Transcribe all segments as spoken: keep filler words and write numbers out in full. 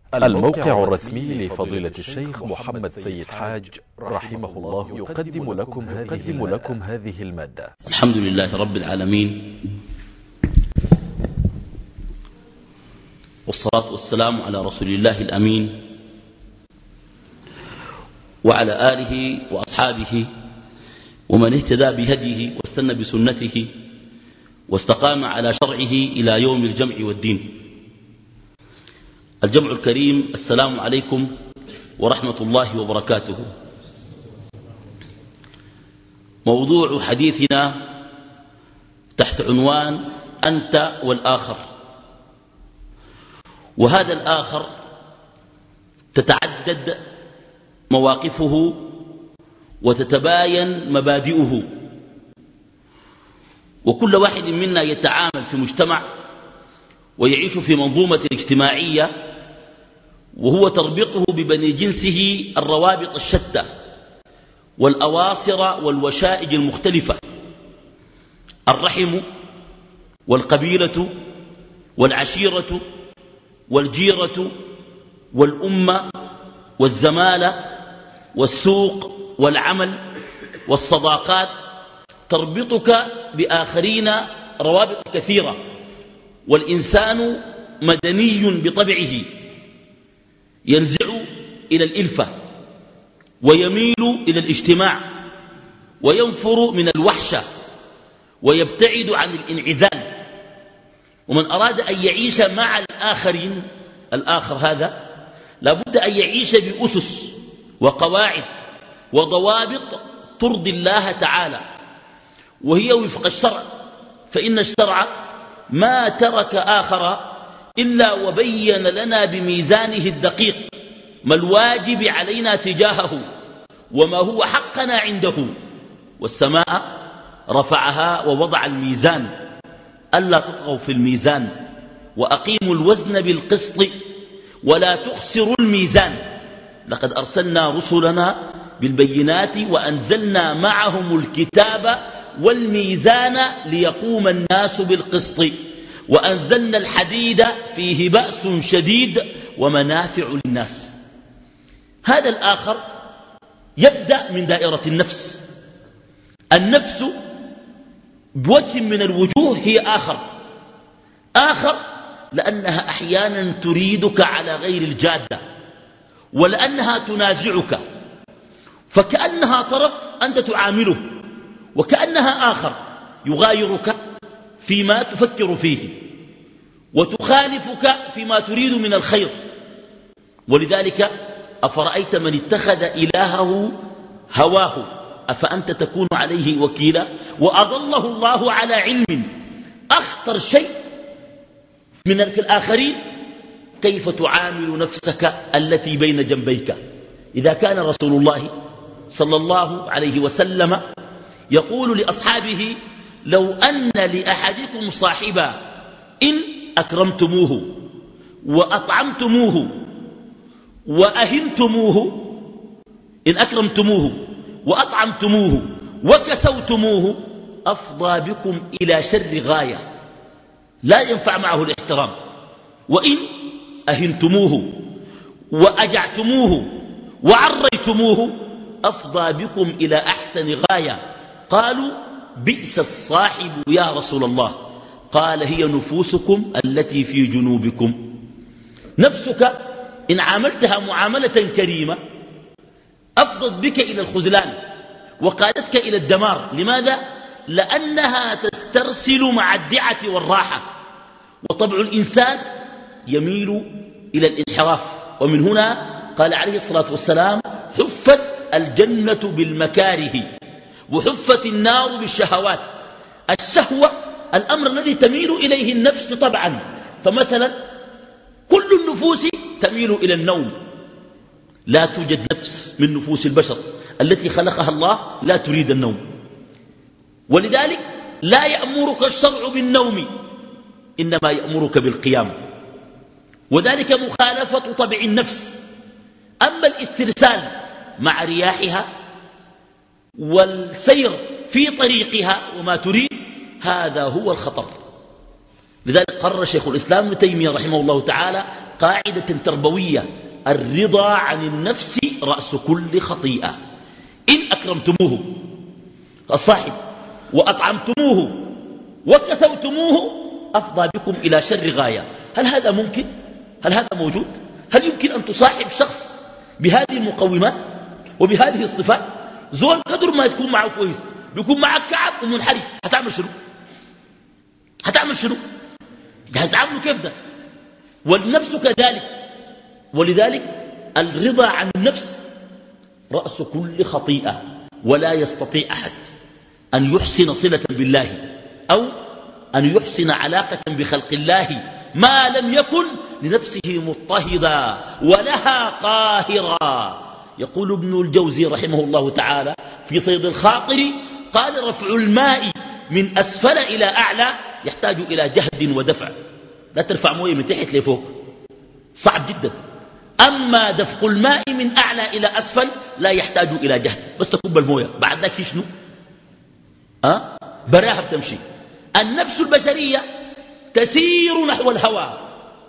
الموقع الرسمي لفضيلة الشيخ محمد سيد حاج رحمه الله يقدم لكم هذه, لكم هذه المادة. الحمد لله رب العالمين، والصلاة والسلام على رسول الله الأمين وعلى آله وأصحابه ومن اهتدى بهديه واستنى بسنته واستقام على شرعه إلى يوم الجمع والدين. الجمع الكريم، السلام عليكم ورحمة الله وبركاته. موضوع حديثنا تحت عنوان أنت والآخر، وهذا الآخر تتعدد مواقفه وتتباين مبادئه، وكل واحد منا يتعامل في مجتمع ويعيش في منظومة اجتماعية، وهو تربطه ببني جنسه الروابط الشتى والأواصر والوشائج المختلفة، الرحم والقبيلة والعشيرة والجيرة والأمة والزمالة والسوق والعمل والصداقات، تربطك بآخرين روابط كثيرة. والإنسان مدني بطبعه، ينزع إلى الإلفة ويميل إلى الاجتماع وينفر من الوحشة ويبتعد عن الانعزال. ومن أراد أن يعيش مع الآخرين، الآخر هذا لابد أن يعيش بأسس وقواعد وضوابط ترضي الله تعالى، وهي وفق الشرع، فإن الشرع ما ترك آخر إلا وبين لنا بميزانه الدقيق ما الواجب علينا تجاهه وما هو حقنا عنده. والسماء رفعها ووضع الميزان ألا تطغوا في الميزان وأقيموا الوزن بالقسط ولا تخسروا الميزان. لقد أرسلنا رسلنا بالبينات وأنزلنا معهم الكتاب والميزان ليقوم الناس بالقسط وأنزلنا الحديد فيه بأس شديد ومنافع للناس. هذا الآخر يبدأ من دائرة النفس. النفس بوجه من الوجوه هي آخر آخر لأنها أحيانا تريدك على غير الجادة، ولأنها تنازعك، فكأنها طرف أنت تعامله، وكأنها آخر يغايرك فيما تفكر فيه وتخالفك فيما تريد من الخير. ولذلك أفرأيت من اتخذ إلهه هواه أفأنت تكون عليه وكيلا وأضله الله على علم. أخطر شيء من في الآخرين كيف تعامل نفسك التي بين جنبيك. إذا كان رسول الله صلى الله عليه وسلم يقول لأصحابه: لو أن لأحدكم صاحبا إن أكرمتموه وأطعمتموه وأهنتموه، إن أكرمتموه وأطعمتموه وكسوتموه أفضى بكم إلى شر غاية لا ينفع معه الاحترام. وإن أهنتموه وأجعتموه وعريتموه أفضى بكم إلى أحسن غاية. قالوا: بئس الصاحب يا رسول الله. قال: هي نفوسكم التي في جنوبكم. نفسك إن عاملتها معاملة كريمة أفضت بك إلى الخذلان وقادتك إلى الدمار. لماذا؟ لأنها تسترسل مع الدعة والراحة، وطبع الإنسان يميل إلى الانحراف. ومن هنا قال عليه الصلاة والسلام: حفت الجنة بالمكاره وحفت النار بالشهوات. الشهوة الأمر الذي تميل إليه النفس طبعا. فمثلا كل النفوس تميل إلى النوم، لا توجد نفس من نفوس البشر التي خلقها الله لا تريد النوم، ولذلك لا يأمرك الشرع بالنوم، إنما يأمرك بالقيام، وذلك مخالفة طبع النفس. أما الاسترسال مع رياحها والسير في طريقها وما تريد، هذا هو الخطر. لذلك قرر شيخ الإسلام ابن تيمية رحمه الله تعالى قاعدة تربوية: الرضا عن النفس رأس كل خطيئة. إن أكرمتموه الصاحب وأطعمتموه وكسوتموه أفضى بكم إلى شر غاية. هل هذا ممكن؟ هل هذا موجود؟ هل يمكن أن تصاحب شخص بهذه المقومات وبهذه الصفات؟ زول قدر ما تكون معه كويس بيكون معك كعب ومنحرف، هتعمل شنو؟ هتعمل شنو؟ هتعمله كيف ده؟ والنفس كذلك. ولذلك الرضا عن النفس رأس كل خطيئة، ولا يستطيع أحد أن يحسن صلة بالله أو أن يحسن علاقة بخلق الله ما لم يكن لنفسه مضطهدا ولها قاهرا. يقول ابن الجوزي رحمه الله تعالى في صيد الخاطر: قال: رفع الماء من أسفل إلى أعلى يحتاج إلى جهد ودفع. لا ترفع مويه من تحت لفوق، صعب جدا. أما دفق الماء من أعلى إلى أسفل لا يحتاج إلى جهد، بس تكب المويه. بعد ذلك في شنو؟ أه؟ براها بتمشي. النفس البشرية تسير نحو الهوى،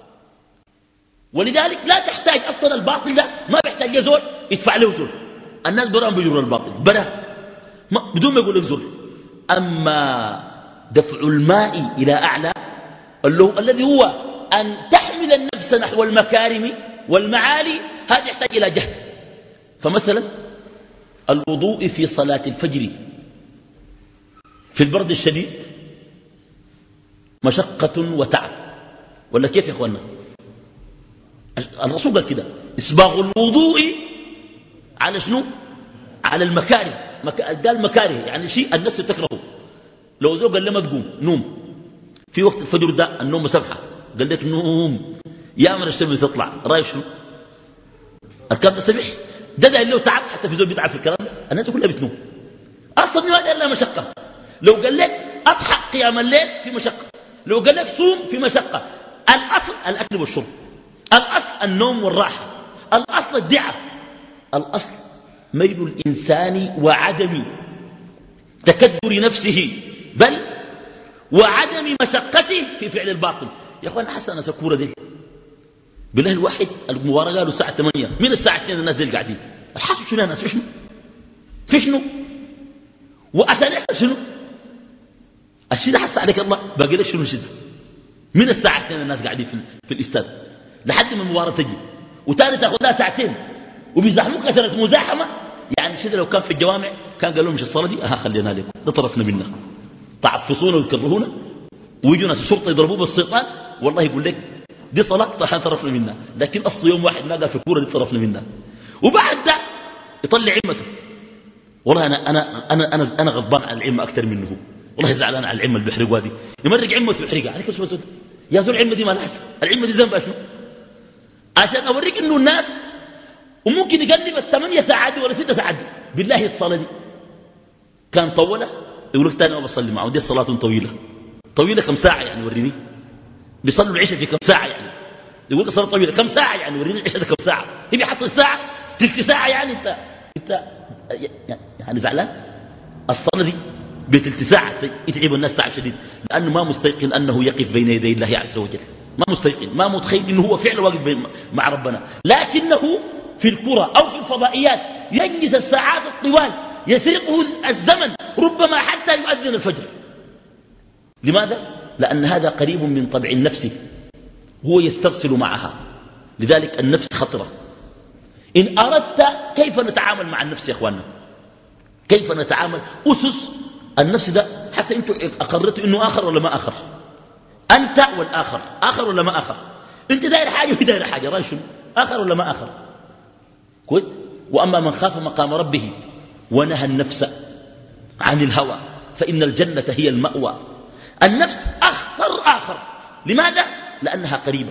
ولذلك لا تحتاج أصلا الباطل ده، ما بيحتاج زول يدفع له زول. الناس برام بيجروا الباطل برا بدون ما يقول لك زول. أما دفع الماء إلى أعلى الذي هو أن تحمل النفس نحو المكارم والمعالي، هذا يحتاج إلى جهد. فمثلا الوضوء في صلاة الفجر في البرد الشديد مشقة وتعب، ولا كيف يا أخوانا؟ الرسول قال كده: إسباغ الوضوء على شنو؟ على المكاره. قال مكاره يعني شيء الناس تكرهه. لو زوج قال لما تقوم نوم في وقت الفجر ده النوم مسبحة، قال لك نوم يا من الشمس تطلع، رايك شنو؟ الكلام ده سبح ده ده اللي تعب. حتى في زول بيتعب في الكلام ده، الناس كلها بتنوم اصلا. ما قال لها مشقة. لو قال لك اصحى قيام الليل في مشقة، لو قال لك صوم في مشقة. الاصل الاكل والشرب، الاصل النوم والراحة، الاصل الدعاء، الاصل ميل الانسان وعدم تكدر نفسه بل وعدم مشقته في فعل الباطل. يا اخوان حسن انا سكوره دي بالله الواحد المباراه قالوا الساعه ثمانية من الساعه اثنين الناس دي قاعدين. الحاسب شنو الناس في شنو؟ في شنو؟ وعشان يحصل شنو؟ الشيء ده حس عليك الله باقي لك شنو شد؟ من الساعه اثنين الناس قاعدين في, في الاستاد لحد ما المباراه تجي، وتاني تاخذها ساعتين وبيزاحموك كثره مزاحمه. يعني شده لو كان في الجوامع كان قالوا مش الصلاه دي اها خلينا لكم ده طرفنا منها، تعفصونا وتكرهونا ويجوا ناس الشرطه يضربوه بالسلطان. والله يقول لك دي صلاه طحن طرفنا منها، لكن اصل يوم واحد ما قال في كوره دي طرفنا منها. وبعد ده يطلع عمته. والله انا انا انا انا, أنا غضبان على العمه اكثر منه. والله زعلان على العمه اللي بيحرقوها دي، يمرق عمته ويحرقها. عليك شو بسوي يا زول؟ العمه دي ما لها، العمه دي ذنبها شنو؟ عشان اوريك انه الناس وممكن يقلب الثمانية ساعات دي ولا ستة ساعات دي. بالله الصلاه دي كان طوله يقول لك تاني ما بصلي معه، دي الصلاه طويله. طويله كم ساعه يعني؟ وريني. بيصلوا العشاء في كم ساعه يعني؟ يقول لك صلاه طويله كم ساعه يعني؟ وريني العشاء كم ساعه. هي بيحصل ساعه تلك ساعه يعني. انت انت يعني زعلان؟ الصلاه دي بتلت ساعه يتعب الناس تعب شديد، لانه ما مستيقن انه يقف بين يدي الله عز وجل، ما مستيقن، ما متخيل انه هو فعلا واقف مع ربنا. لكنه في الكرة او في الفضائيات يجلس الساعات الطوال يسرقه الزمن ربما حتى يؤذن الفجر. لماذا؟ لأن هذا قريب من طبع النفس، هو يسترسل معها. لذلك النفس خطرة. إن أردت كيف نتعامل مع النفس يا أخواننا؟ كيف نتعامل؟ أسس النفس ده حتى أنتم أقررتوا إنه آخر ولا ما آخر؟ أنت والآخر آخر ولا ما آخر؟ أنت داير حاجة وهي داير حاجة، رأي شنو؟ آخر ولا ما آخر؟ كويس. وأما من خاف مقام ربه ونهى النفس عن الهوى فإن الجنة هي المأوى. النفس أخطر آخر. لماذا؟ لأنها قريبة.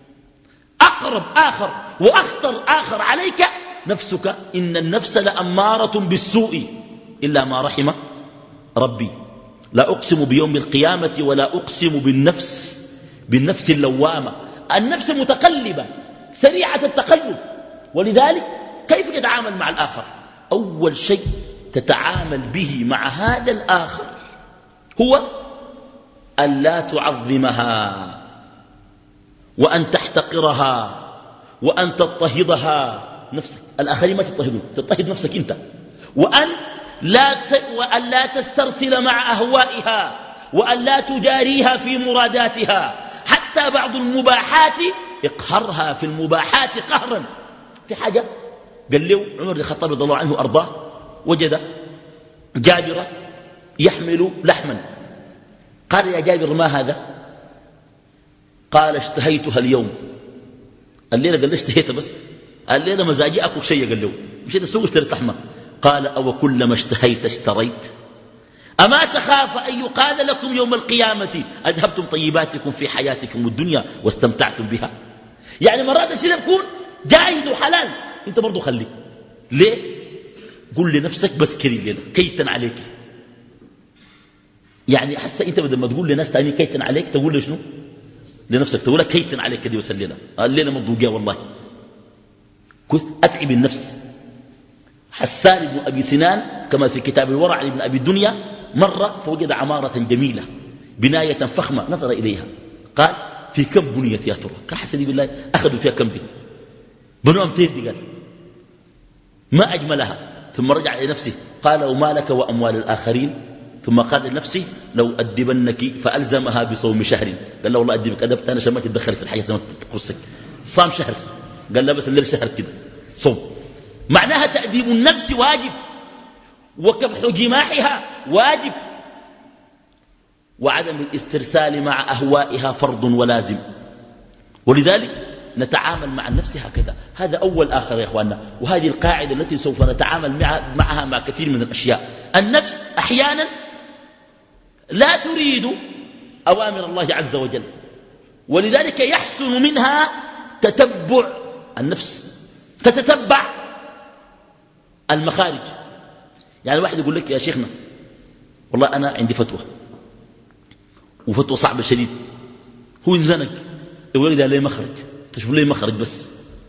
أقرب آخر وأخطر آخر عليك نفسك. إن النفس لأمارة بالسوء إلا ما رحم ربي. لا أقسم بيوم القيامة ولا أقسم بالنفس بالنفس اللوامة. النفس متقلبة سريعة التقلب. ولذلك كيف تتعامل مع الآخر؟ أول شيء تتعامل به مع هذا الآخر هو أن لا تعظمها وأن تحتقرها وأن تضطهدها نفسك. الآخرين ما تضطهدون، تضطهد نفسك أنت. وأن لا, ت... وأن لا تسترسل مع أهوائها وأن لا تجاريها في مراداتها، حتى بعض المباحات اقهرها في المباحات قهرا. في حاجة قال له عمر بن الخطاب رضي الله عنه وأرضاه، وجد جابر يحمل لحما، قال يا جابر ما هذا؟ قال اشتهيتها اليوم. الليلة قال له اشتهيتها بس، الليلة مزاجي أكل شيء. قال له مشيت السوق اشتريت لحمة. قال أو كلما اشتهيت اشتريت؟ أما تخاف أن يقال لكم يوم القيامة أذهبتم طيباتكم في حياتكم الدنيا واستمتعتم بها؟ يعني مرات الشيء يكون جائز وحلال، انت برضو خليه. ليه؟ قل لنفسك بس كري الليلة كيتا عليك. يعني حتى انت بدل ما تقول لناس تاني كيتا عليك، تقول له شنو؟ لنفسك تقول لك كيتا عليك كذي وسل الليلة، الليلة مضوجة والله. كنت أتعب النفس. حسان بن أبي سنان كما في كتاب الورع لابن أبي الدنيا مرة فوجد عمارة جميلة بناية فخمة، نظر إليها قال في كم بنيت يا ترى؟ قال حسني بالله أخذوا فيها كم دي؟ بنوا أمتين دي. قال ما أجملها. ثم رجع إلى نفسه قال وما لك وأموال الآخرين؟ ثم قال لنفسه لو أدبنك فألزمها بصوم شهر. قال له والله أدبك أدبت أنا شمك تدخل في الحياة ما تقصك. صام شهر. قال لا بس الليل شهر كده صوم. معناها تأديب النفس واجب، وكبح جماحها واجب، وعدم الاسترسال مع أهوائها فرض ولازم. ولذلك نتعامل مع النفس هكذا. هذا أول آخر يا إخواننا، وهذه القاعدة التي سوف نتعامل معها مع كثير من الأشياء. النفس أحيانا لا تريد أوامر الله عز وجل، ولذلك يحسن منها تتبع النفس، تتتبع المخارج. يعني واحد يقول لك يا شيخنا والله أنا عندي فتوى وفتوى صعبة شديد، هو ينزنك يقول لك ده ليه مخرج؟ تشوف ليه مخرج بس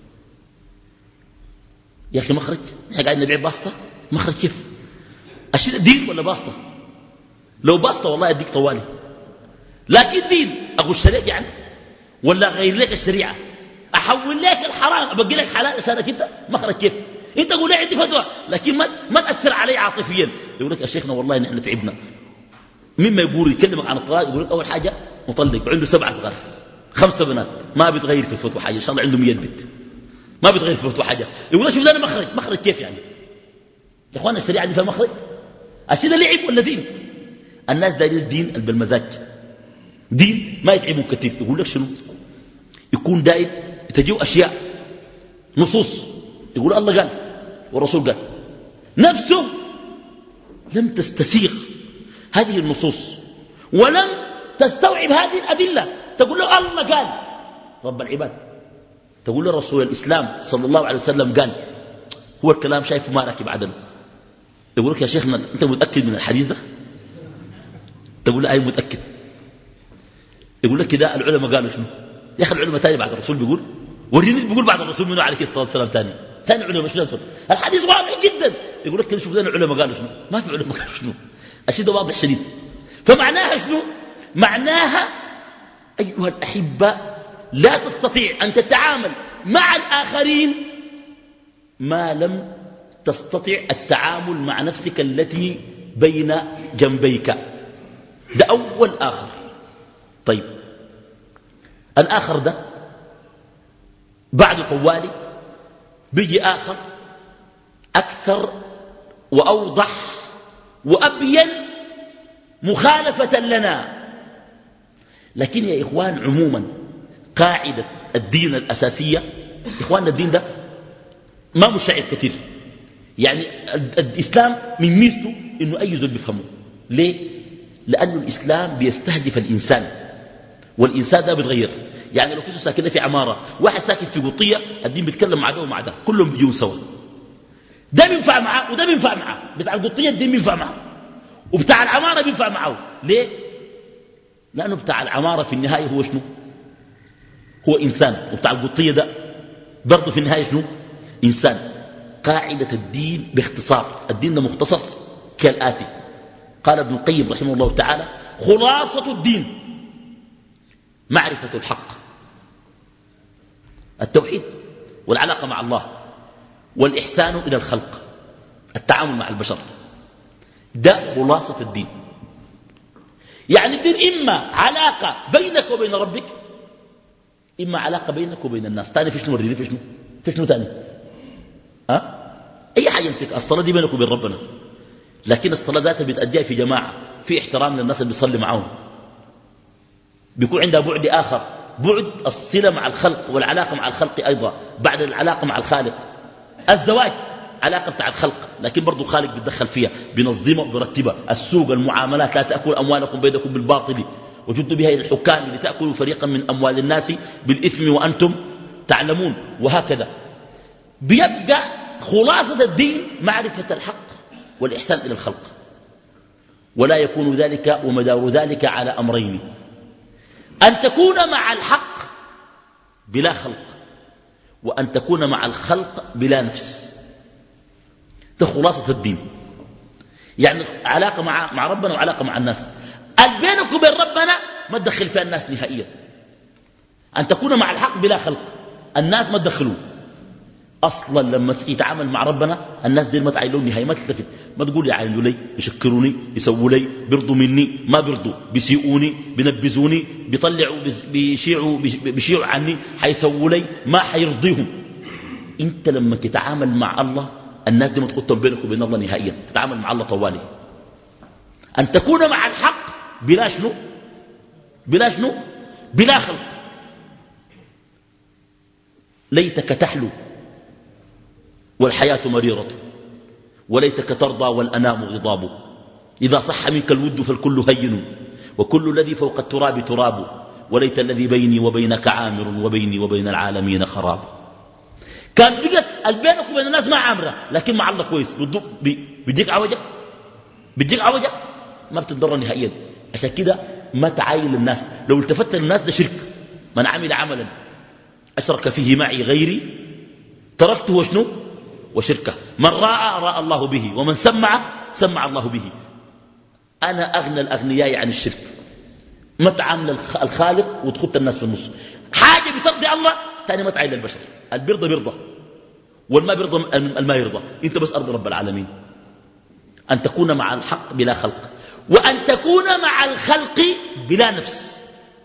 يا أخي؟ مخرج إحنا قاعدين نبيع باسطة، مخرج كيف؟ أشيل دين ولا باسطة؟ لو باسطة والله أديك طوالي، لكن دين أغش لك يعني ولا غير لك الشريعة، أحول لك الحرام أبقي لك حلال لسانك أنت؟ مخرج كيف؟ أنت قول لي عندي فتوى لكن ما ما تأثر علي عاطفيا. يقول لك يا شيخنا والله نحن تعبنا. مما يقول يكلمك عن الطلاق يقول لك أول حاجة مطلق وعنده سبع صغار خمسة بنات، ما بتغير في الفتوى حاجة، إن شاء الله عنده مية بنت ما بتغير في الفتوى حاجة. يقول لك شوف ده مخرج. مخرج كيف يعني يا أخوانا؟ الشريعة دي فيها مخرج؟ الشيء ده لعب ولا دين؟ الناس دايرين الدين بالمزاج، دين ما يتعبوا كثير. يقول لك شنو؟ يكون داير تجيو أشياء نصوص يقول الله قال والرسول قال، نفسه لم تستسيغ هذه النصوص ولم تستوعب هذه الأدلة. تقول له الله قال رب العباد، تقول له رسول الإسلام صلى الله عليه وسلم قال، هو الكلام شايفه ما راكب عدله. يقول لك يا شيخنا أنت متأكد من الحديث ده؟ تقول له أي متأكد. يقول لك كده العلماء قالوا شنو؟ يا أخي العلماء تاني بعد الرسول بيقول، وريني بيقول بعد الرسول منه عليه الصلاة والسلام تاني ثاني علماء شنو؟ الحديث واضح جدا. يقول لك كده شوف ذا العلماء قالوا شنو؟ ما في علماء قالوا شنو. الشيء ده واضح شديد. فمعناها شنو؟ معناها أيها الأحبة لا تستطيع أن تتعامل مع الآخرين ما لم تستطع التعامل مع نفسك التي بين جنبيك. ده أول آخر. طيب الآخر ده بعد طوالي بيجي آخر أكثر وأوضح وأبين مخالفة لنا. لكن يا إخوان عموما قاعدة الدين الأساسية، إخواننا الدين ده ما مشاعر كثير. يعني الإسلام من ميزته إنه أي زول بيفهمه. ليه؟ لأن الإسلام بيستهدف الإنسان، والإنسان ده بيتغير. يعني لو في ساكنة في عمارة، واحد ساكن في قطية، الدين بيتكلم مع ده ومع ده، كلهم بيجوا سوا. ده بينفع معه وده بينفع معه، بتاع القطية الدين بينفع معه وبتاع العمارة بينفع معه. ليه؟ لأنه بتاع العمارة في النهاية هو شنو؟ هو إنسان، وبتاع القطية ده برضه في النهاية شنو؟ إنسان. قاعدة الدين باختصار، الدين ده مختصر كالآتي. قال ابن القيم رحمه الله تعالى: خلاصة الدين معرفة الحق التوحيد والعلاقة مع الله والإحسان إلى الخلق، التعامل مع البشر، ده خلاصة الدين. يعني الدين إما علاقة بينك وبين ربك، إما علاقة بينك وبين الناس. تاني في شنو؟ وريني في شنو؟ في شنو تاني؟ ها؟ أي حاجة يمسك. الصلاة دي بينك وبين ربنا، لكن الصلاة ذاتها بتأديها في جماعة، في احترام للناس اللي بيصلي معهم، بيكون عندها بعد آخر، بعد الصلة مع الخلق والعلاقة مع الخلق أيضا بعد العلاقة مع الخالق. الزواج علاقة بتاع الخلق، لكن برضو الخالق بيتدخل فيها، بينظمها وبيرتبها. السوق، المعاملات، لا تأكل أموالكم بينكم بالباطل وجدوا بها إلى الحكام لتأكلوا فريقا من أموال الناس بالإثم وأنتم تعلمون، وهكذا. بيبقى خلاصة الدين معرفة الحق والإحسان إلى الخلق، ولا يكون ذلك ومدار ذلك على أمرين: أن تكون مع الحق بلا خلق، وأن تكون مع الخلق بلا نفس. ده خلاصة الدين. يعني علاقة مع, مع ربنا وعلاقة مع الناس. بينك وبين ربنا ما تدخل فيها الناس نهائيا. أن تكون مع الحق بلا خلق، الناس ما تدخلوه أصلا. لما تيجي تتعامل مع ربنا الناس دي ما تعايلون نهائيا، ما تلتفت، ما تقول يعاينوا لي، يشكروني، يسووا لي، بيرضوا مني، ما بيرضوا، بيسيئوني، بينبذوني، بيطلعوا، بيشيعوا, بيشيعوا عني، حيسووا لي، ما حيرضيهم. انت لما تتعامل مع الله الناس دي ما تخطهم بينك وبين الله نهائيا، تتعامل مع الله طوالي. أن تكون مع الحق بلا شنو؟ بلا شنو؟ بلا خلق. ليتك تحلو والحياة مريرة، وليتك ترضى والأنام غضاب. إذا صح منك الود فالكل هين، وكل الذي فوق التراب تراب، وليت الذي بيني وبينك عامر، وبيني وبين العالمين خراب. كان بقت بينك وبين الناس ما عامرة، لكن مع الله كويس. بيديك عوجة، بيديك عوجة، ما بتضر نهائيا. عشان كده ما تعايل الناس. لو التفت للناس ده شرك. من عمل عملا أشرك فيه معي غيري تركته وشنو وشركه. من راى راى الله به، ومن سمع سمع الله به. أنا أغنى الأغنياء عن الشرك. ما تعامل الخالق وتخط الناس في النص. حاجة بترضي الله تاني ما تعايل البشر. البرضى برضى والما برضى الما يرضى. انت بس أرضي رب العالمين. أن تكون مع الحق بلا خلق، وأن تكون مع الخلق بلا نفس.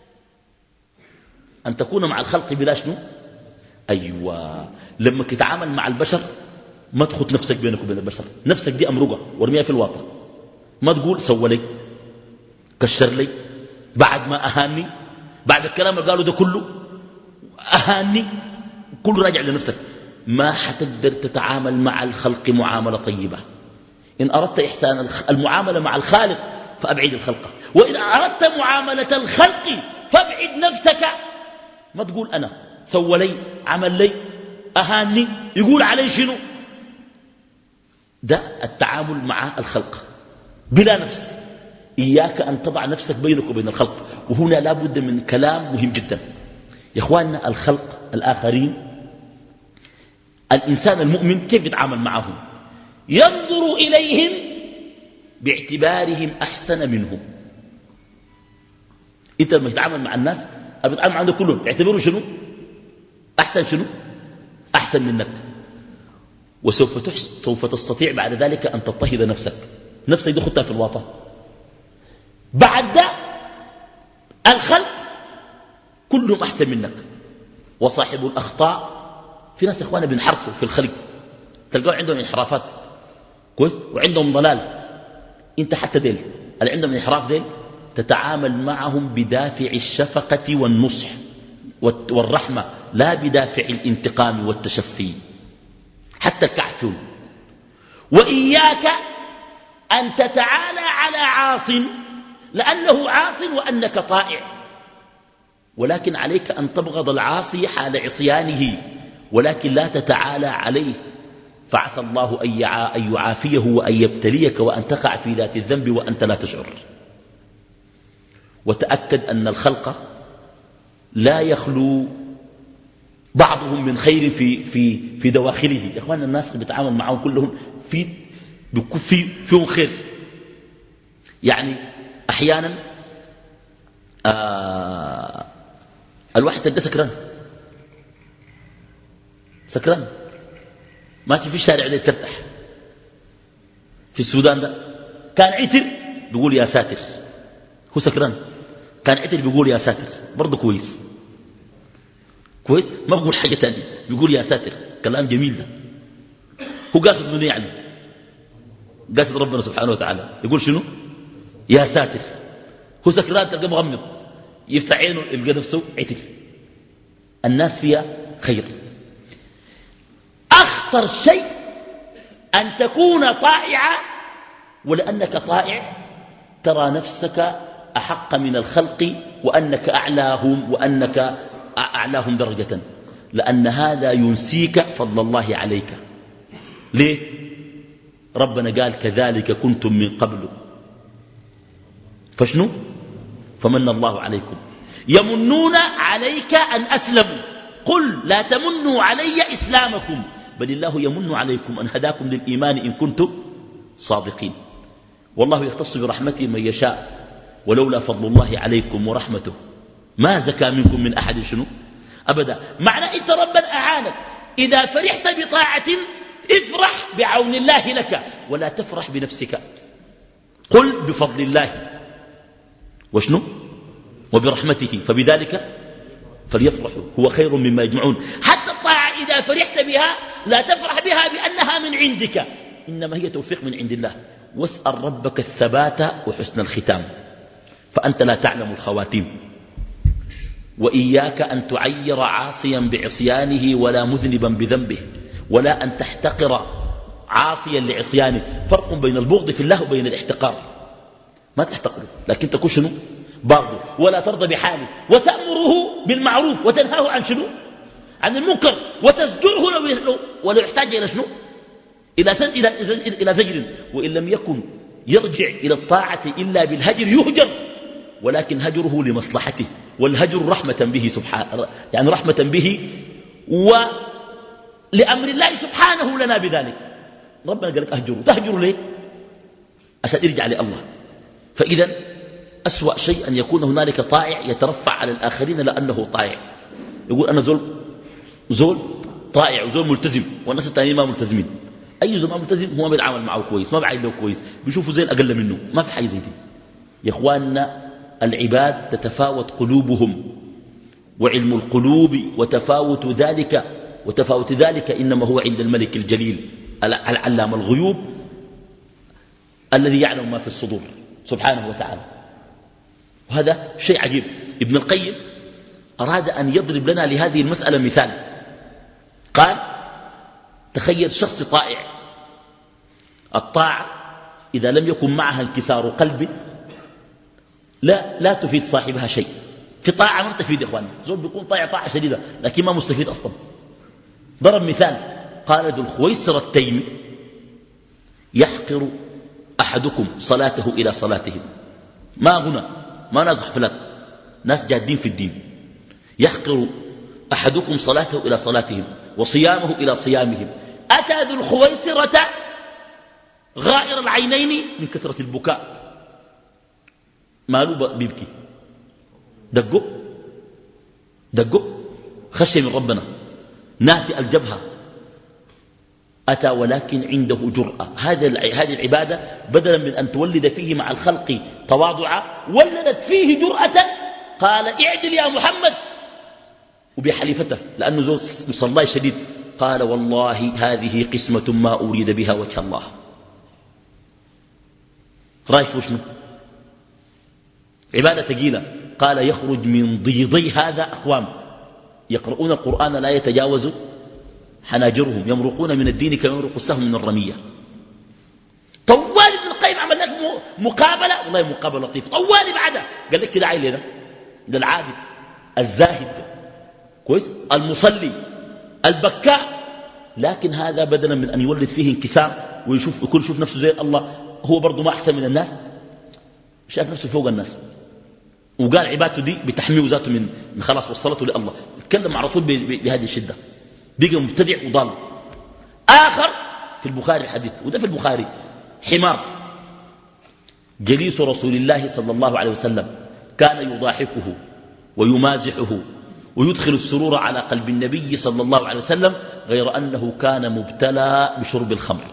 أن تكون مع الخلق بلا شنو؟ أيوة. لما تتعامل مع البشر ما تخط نفسك بينك وبين البشر. نفسك دي أمرقة ورميها في الواطن. ما تقول سوى لي، كشر لي، بعد ما أهاني، بعد الكلام اللي قالوا ده كله أهاني، كله راجع لنفسك. ما حتقدر تتعامل مع الخلق معاملة طيبة. إن أردت إحسان المعاملة مع الخالق فأبعد الخلق، وإن أردت معاملة الخلق فابعد نفسك. ما تقول أنا سوى لي، عمل لي، أهاني، يقول علي شنو. ده التعامل مع الخلق بلا نفس. إياك أن تضع نفسك بينك وبين الخلق. وهنا لا بد من كلام مهم جدا يا إخواننا. الخلق الآخرين، الإنسان المؤمن كيف يتعامل معهم؟ ينظر إليهم باعتبارهم أحسن منهم. أنت لما تتعامل مع الناس بتتعامل مع عندك كلهم اعتبروا شنو؟ أحسن شنو؟ أحسن منك. وسوف سوف تستطيع بعد ذلك أن تضطهد نفسك. نفسك دي خدتها في الواطن. بعد ده الخلق كلهم أحسن منك. وصاحب الأخطاء، في ناس إخوانا بينحرفوا في الخلق، تلقوا عندهم انحرافات كويس وعندهم ضلال. انت حتى ديل اللي عندهم انحراف ديل تتعامل معهم بدافع الشفقة والنصح والرحمة، لا بدافع الانتقام والتشفي. حتى الكعثون. وإياك أن تتعالى على عاص لأنه عاص وأنك طائع، ولكن عليك أن تبغض العاصي حال عصيانه، ولكن لا تتعالى عليه. فعسى الله أن يعافيه وأن يبتليك وأن تقع في ذات الذنب وأنت لا تشعر. وتأكد أن الخلق لا يخلو بعضهم من خير في, في, في دواخله. يا إخوان الناس اللي بيتعامل معهم كلهم في في فيهم خير. يعني أحيانا آه الواحد تلقى سكران سكران ماشي في الشارع اللي ترتاح. في السودان ده كان عتر بيقول يا ساتر، هو سكران كان عتر بيقول يا ساتر برضه كويس كويس، ما بقول حاجة تانية بيقول يا ساتر، كلام جميل ده. هو قاصد منه يعني قاصد ربنا سبحانه وتعالى، يقول شنو يا ساتر. هو سكران تلقى مغمض يفتح عينه يلقى نفسه عتر. الناس فيها خير. أخطر شيء أن تكون طائعا ولأنك طائع ترى نفسك أحق من الخلق وأنك أعلاهم وأنك أعلاهم درجة، لأن هذا ينسيك فضل الله عليك. ليه؟ ربنا قال كذلك كنتم من قبل فشنو فمن الله عليكم يمنون عليك أن أسلموا قل لا تمنوا علي إسلامكم بل الله يمن عليكم أن هداكم للإيمان إن كنتم صادقين. والله يختص برحمته من يشاء ولولا فضل الله عليكم ورحمته ما زكى منكم من أحد شنو أبدا. معنى أنت ربنا أعانك. إذا فرحت بطاعة افرح بعون الله لك ولا تفرح بنفسك. قل بفضل الله وشنو وبرحمته فبذلك فليفرحوا هو خير مما يجمعون. حتى الطاعة إذا فرحت بها لا تفرح بها بأنها من عندك، إنما هي توفيق من عند الله. واسأل ربك الثبات وحسن الختام فأنت لا تعلم الخواتيم. وإياك أن تعير عاصيا بعصيانه ولا مذنبا بذنبه ولا أن تحتقر عاصيا لعصيانه. فرق بين البغض في الله وبين الاحتقار. ما تحتقره لكن تكون شنو برضه ولا ترضى بحاله وتأمره بالمعروف وتنهاه عن شنو عن المنكر وتزجره لو, ولو يحتاج إلى شنو إلى, إلى, إلى زجر. وإن لم يكن يرجع إلى الطاعة إلا بالهجر يهجر ولكن هجره لمصلحته والهجر رحمة به سبحانه يعني رحمة به ولأمر الله سبحانه لنا بذلك. ربنا قال لك أهجره تهجره ليه عشان يرجع لله. فإذا أسوأ شيء أن يكون هنالك طائع يترفع على الآخرين لأنه طائع. يقول أنا زول زول طائع وزول ملتزم والناس الثانيين ما ملتزمين. أي زول ما ملتزم هو بيتعامل معه كويس ما بعيد له كويس بيشوفوا زي الأقل منه. ما في حاجة زي دي يا إخواننا. العباد تتفاوت قلوبهم وعلم القلوب وتفاوت ذلك وتفاوت ذلك إنما هو عند الملك الجليل العلام الغيوب الذي يعلم ما في الصدور سبحانه وتعالى. وهذا شيء عجيب. ابن القيم أراد أن يضرب لنا لهذه المسألة مثال. قال تخيل شخص طائع. الطاعة إذا لم يكن معها انكسار قلبي لا لا تفيد صاحبها شيء. في طاعة ما تفيد يا إخواني. زول بيكون طاعة طاعة شديدة لكن ما مستفيد أصلا. ضرب مثال قال ذو الخويسر التيمي يحقر أحدكم صلاته إلى صلاتهم. ما غنى ما ناس حفلات ناس جادين في الدين. يحقر أحدكم صلاته إلى صلاتهم وصيامه إلى صيامهم. أتى ذو الخويسرة غائر العينين من كثرة البكاء. ماله بيبكي دقوا دقوا خشي من ربنا ناتي الجبهة. أتى ولكن عنده جرأة. هذه العبادة بدلا من أن تولد فيه مع الخلق تواضعا ولدت فيه جرأة. قال اعدل يا محمد وبحليفته لأنه زوج مصلى شديد. قال والله هذه قسمة ما أريد بها وجه الله. رايك شنو عبادة ثقيلة. قال يخرج من ضيضي هذا أقوام يقرؤون القرآن لا يتجاوز حناجرهم يمرقون من الدين كما يمرق السهم من الرمية. طوال ابن القيم عمل لك مقابلة والله مقابلة لطيفة. طوال بعدها قال لك كده عيل ده ده العابد الزاهد كويس المصلي البكاء. لكن هذا بدلا من أن يولد فيه انكسار ويشوف يكون يشوف نفسه زي الله هو برضه ما أحسن من الناس شاف نفسه فوق الناس وقال عبادته دي بتحميه ذاته من, من خلاص وصلته لله. يتكلم مع رسول بهذه الشدة بقى مبتدع وضال. آخر في البخاري الحديث وده في البخاري حمار جليس رسول الله صلى الله عليه وسلم كان يضاحكه ويمازحه ويدخل السرور على قلب النبي صلى الله عليه وسلم غير أنه كان مبتلى بشرب الخمر،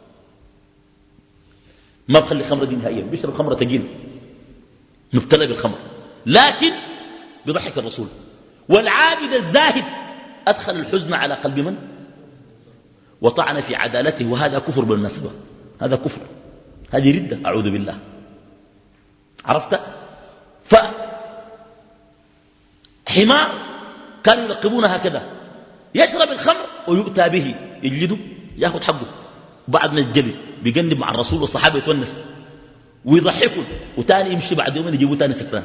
ما بخلي خمر دي نهائيا، بيشرب خمر تقيل، مبتلى بالخمر، لكن بضحك الرسول. والعابد الزاهد أدخل الحزن على قلب من؟ وطعن في عدالته، وهذا كفر بالمناسبة، هذا كفر، هذه ردة أعوذ بالله. عرفت؟ فحمار كانوا يلقبون هكذا، يشرب الخمر ويؤتى به، يجلده ياخذ حقه، بعد ما يتجلد بيجنب مع الرسول والصحابة يتونس ويضحكوا، وتاني يمشي بعد يومين يجيبوا تاني سكران.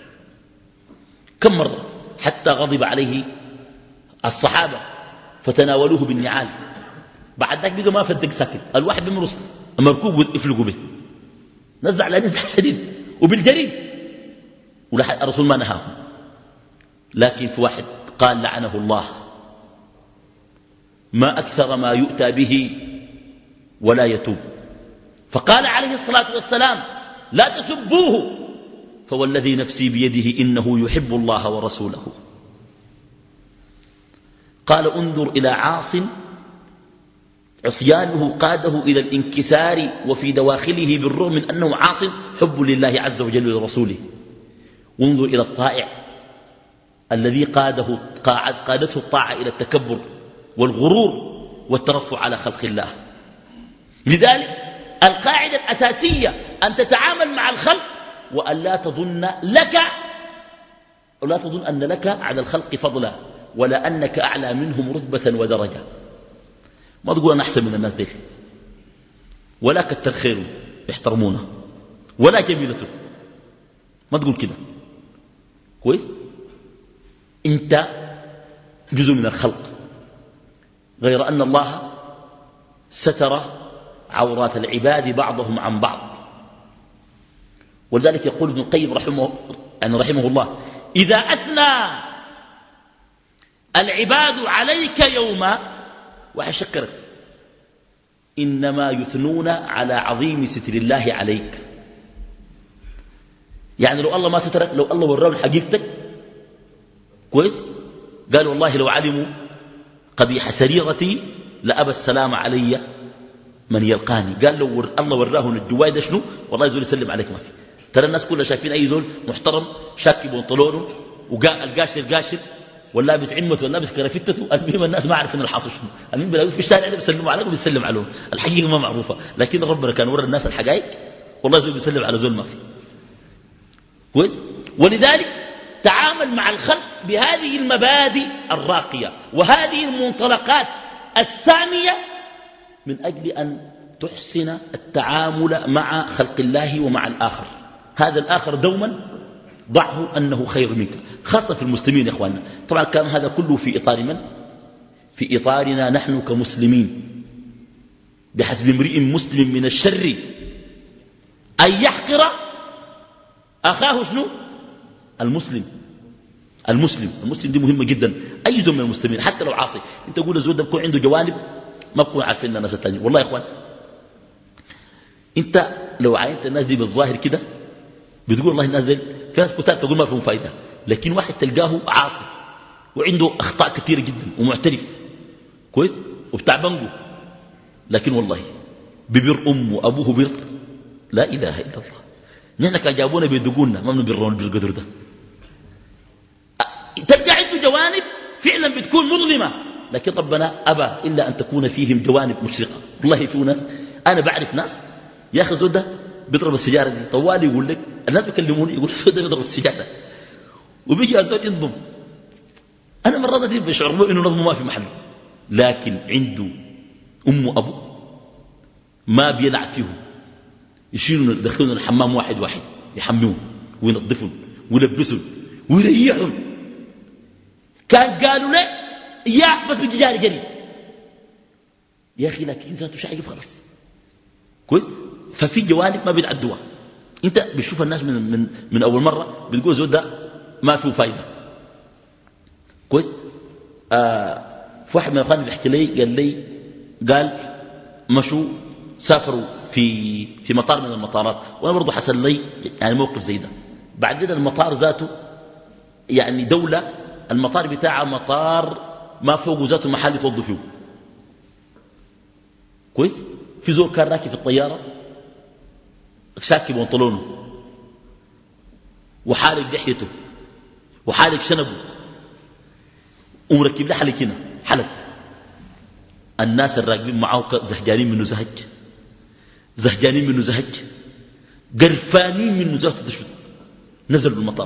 كم مرة حتى غضب عليه الصحابة فتناولوه بالنعال، بعد ذاك بقى ما فدق ساكت، الواحد بمرس مركوب يفلقوا به، نزع على نزع شديد وبالجريد، والرسول ما نهاهم. لكن في واحد قال لعنه الله، ما أكثر ما يؤتى به ولا يتوب، فقال عليه الصلاة والسلام لا تسبوه فوالذي نفسي بيده إنه يحب الله ورسوله. قال انظر إلى عاص عصيانه قاده إلى الانكسار، وفي دواخله بالرغم من أنه عاص حب لله عز وجل ورسوله. وانظر إلى الطائع الذي قاده قادته الطاعة إلى التكبر والغرور والترفع على خلق الله. لذلك القاعدة الأساسية أن تتعامل مع الخلق وأن لا تظن لك ولا تظن أن لك على الخلق فضلا، ولا أنك أعلى منهم رتبة ودرجة. ما تقول أنا أحسن من الناس دي، ولا كتر خيره يحترمونه، ولا جميلته، ما تقول كده. كويس؟ أنت جزء من الخلق، غير أن الله ستر عورات العباد بعضهم عن بعض. ولذلك يقول ابن القيم رحمه, يعني رحمه الله: إذا أثنى العباد عليك يوما، وحشكرك، إنما يثنون على عظيم ستر الله عليك. يعني لو الله ما سترك، لو الله وراهم حقيقتك كويس، قال والله لو علموا قبيح سريرتي لأبى السلام علي من يلقاني. قال لو الله وراه الجواي ده شنو، والله يزول يسلم عليك ما في. ترى الناس كلها شايفين أي زول محترم شاكب وانطلونه والقاشر قاشر واللابس عمته واللابس كرافتته، المهم الناس ما عارفين الحاصل شنو، المهم بلاقيه في الشارع بيسلموا عليك وبيسلم عليهم، الحقيقة ما معروفة. لكن ربنا كان ورى الناس الحقائق، والله يزول بيسلم على زول ما في. كويس؟ ولذلك تعامل مع الخلق بهذه المبادئ الراقية وهذه المنطلقات السامية من أجل أن تحسن التعامل مع خلق الله ومع الآخر. هذا الآخر دوما ضعه أنه خير منك، خاصة في المسلمين يا إخواننا. طبعا كان هذا كله في إطار من؟ في إطارنا نحن كمسلمين. بحسب امرئ مسلم من الشر أن يحقر أخاه شنو؟ المسلم. المسلم المسلم دي مهمة جدا. أي زول من المسلمين حتى لو عاصي، انت تقول الزول ده بكون عنده جوانب ما بكون عارفين الناس التانيين. والله يا إخوان، انت لو عاينت الناس دي بالظاهر كده بتقول الله الناس دي في ناس كتار تقول ما فيهم فايدة، لكن واحد تلقاه عاصي وعنده أخطاء كثيرة جدا ومعترف كويس وبتاع بنقو، لكن والله ببر أم وأبوه بر، لا إله إلا الله. نحن كان جابونا بيدقونا ما بنبرون بالقدر ده. تلقى عنده جوانب فعلا بتكون مظلمة، لكن ربنا أبى إلا أن تكون فيهم جوانب مشرقة. والله في ناس أنا بعرف ناس يا أخي زود ده بيضرب السيجارة دي طوالي، يقول لك الناس بيكلموني يقول زود ده بيضرب السيجارة وبيجي أزول ينضم. أنا مرات دي بشعر به إنه نظمه ما في محل، لكن عنده أم وأبو ما بيلعب فيهم، يشيلون يدخلون الحمام واحد واحد يحملون وينظفون ويلبسون ويريحون. كان قالوا له يا بس بيجي جاري جري يا أخي، لكن ذاته شايف خلاص كويس. ففي جوانب ما بيتعدوها. انت بتشوف الناس من, من, من أول مرة بتقول زود ده ما فيه فايدة كويس. آه في واحد من الأخوان بيحكي لي قال لي قال مشوا سافروا في في مطار من المطارات، وانا برضو حصل لي يعني موقف زي ده. بعدين المطار ذاته يعني دولة المطار بتاعها مطار ما فوق ذاته محل يتوظف فيه، كويس. في زول كان راكب في الطيارة شاكب بنطلونه وحالق لحيته وحالق شنبه ومركب له حلق هنا حلق. الناس الراكبين معه زهجانين منه زهج زهجانين منه زهج قرفانين منه زهج تشفت. نزل بالمطار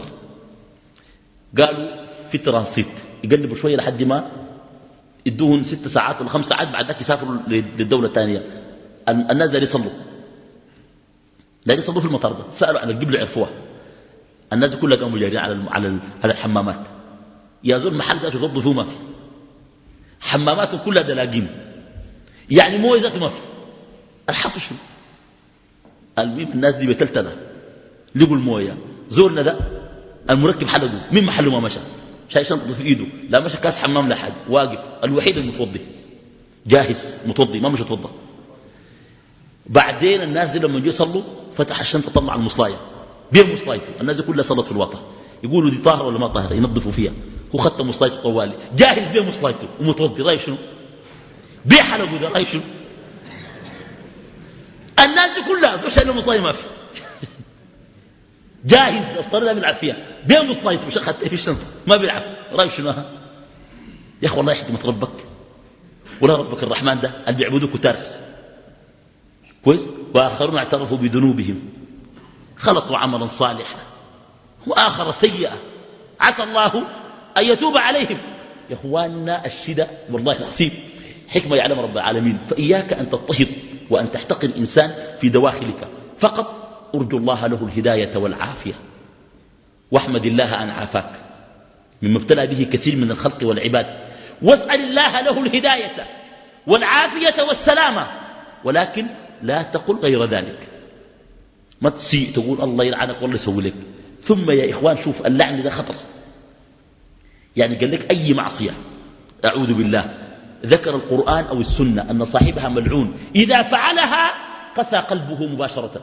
قالوا في ترانسيت يقلبوا شوية لحد ما يدوهم ست ساعات ولا خمس ساعات بعد ذلك يسافروا للدولة الثانية. الناس داري يصلوا داري يصلوا في المطار ده. سألوا عن القبلة عرفوها. الناس كلها قاموا جارين على على على الحمامات. يا زول محل ذاته يتوضوا فيه ما في. حماماتهم كلها دلاقين يعني مويه ذاته ما في. الحصل شنو؟ المهم الناس دي بتلتنا لقوا المويه. زورنا ده المركب حلقه من محله ما مشى شاي شنطته في ايده لا مشى كاس حمام لا حاجه واقف الوحيد المتوضي جاهز متوضي ما مش يتوضا. بعدين الناس دي لما يجوا يصلوا فتح الشنطه طلع المصلايه بيه مصلايته. الناس دي كلها صلت في الوطن يقولوا دي طاهره ولا ما طاهره ينظفوا فيها. هو خدت مصلايته طوالي جاهز بيه مصلايته ومتوضي. رايك شنو؟ بيه حلقه ده رايك شنو؟ الناس دي كلها سوى شايله مصلايه ما في جاهز الطريقه بيلعب فيها بيه مصلايته مش اخذت في الشنطه ما بيلعب. رايك شنو؟ ها يا اخي والله حكمه ربك ولا ربك الرحمن ده اللي بيعبدوه كتار كويس. واخرون اعترفوا بذنوبهم خلطوا عملا صالحا واخر سيئه عسى الله ان يتوب عليهم. يا اخواننا الشدة والله نصيب حكمه يعلم رب العالمين. فاياك ان تضطهد وان تحتقر انسان في دواخلك. فقط ارجو الله له الهدايه والعافيه واحمد الله ان عافاك مما ابتلى به كثير من الخلق والعباد. واسال الله له الهدايه والعافيه والسلامه ولكن لا تقل غير ذلك. ما تسيء تقول الله يلعنك والله يسوي لك. ثم يا إخوان شوف اللعن ده خطر. يعني قال لك أي معصية أعوذ بالله ذكر القرآن أو السنة أن صاحبها ملعون إذا فعلها قسى قلبه مباشرة.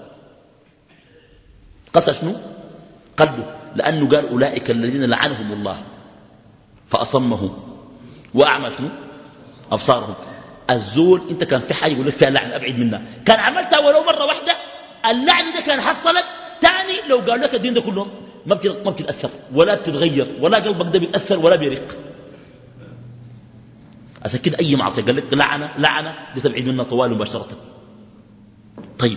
قسى شنو؟ قلبه. لأنه قال أولئك الذين لعنهم الله فأصمهم وأعمى شنو؟ أبصارهم. الزول انت كان في حاجه يقول لك فيها لعن ابعد منها. كان عملتها ولو مره واحده اللعن ده كان حصلت ثاني. لو قالوا لك الدين ده كله ما ما بتتاثر ولا بتتغير ولا قلبك ده بيتاثر ولا بيرق. عشان كده اي معصيه قال لك لعنه لعنه دي تبعد منها طوال مباشره. طيب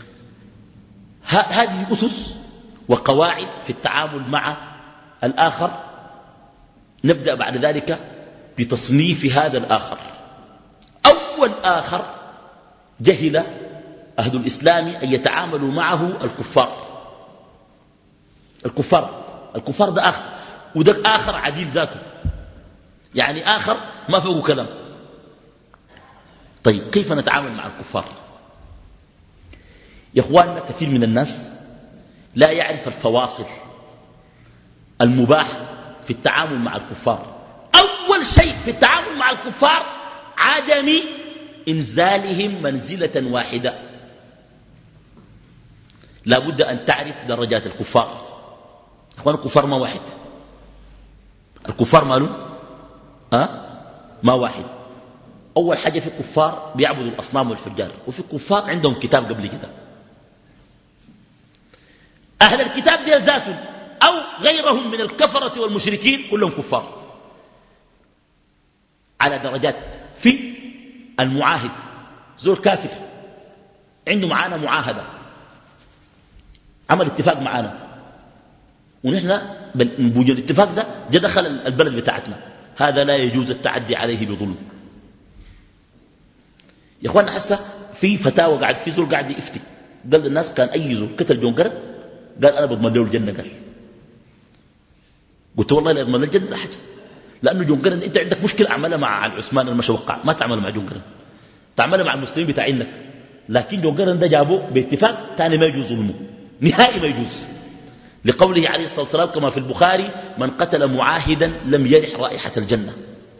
هذه اسس وقواعد في التعامل مع الاخر. نبدا بعد ذلك بتصنيف هذا الاخر. أول آخر جهل أهل الإسلام أن يتعاملوا معه الكفار. الكفار الكفار ده آخر وده آخر عديل ذاته يعني آخر ما فيه كلام. طيب كيف نتعامل مع الكفار؟ يا أخواننا كثير من الناس لا يعرف الفواصل المباح في التعامل مع الكفار. أول شيء في التعامل مع الكفار عدم إنزالهم منزلة واحدة. لا بد أن تعرف درجات الكفار. أخوان الكفار ما واحد. الكفار مالهم ها؟ ما واحد. أول حاجة في كفار بيعبدوا الأصنام والحجار وفي كفار عندهم كتاب قبل كده. أهل الكتاب دي ذاتهم أو غيرهم من الكفرة والمشركين كلهم كفار على درجات. في المعاهد زول كافر عنده معانا معاهدة عمل اتفاق معانا ونحن بوجود الاتفاق ده جاء دخل البلد بتاعتنا. هذا لا يجوز التعدي عليه بظلم. يا اخوانا حسا في فتاوى قاعد في زول قاعد يفتي قال الناس كان اي زول قتل جون قرد قال انا بضمن له الجنه. قال قلت والله لا يضمن له الجنه لا حاجه لانه جون قرد انت عندك مشكله اعملها مع العثمان المشى وقع ما تعمل مع جون قرد تعملها مع المسلمين بتاعينك. لكن جون قرد ده جابوه باتفاق ثاني ما يجوز ظلمه نهائي ما يجوز لقوله عليه الصلاه والسلام كما في البخاري من قتل معاهدا لم يرح رائحه الجنه.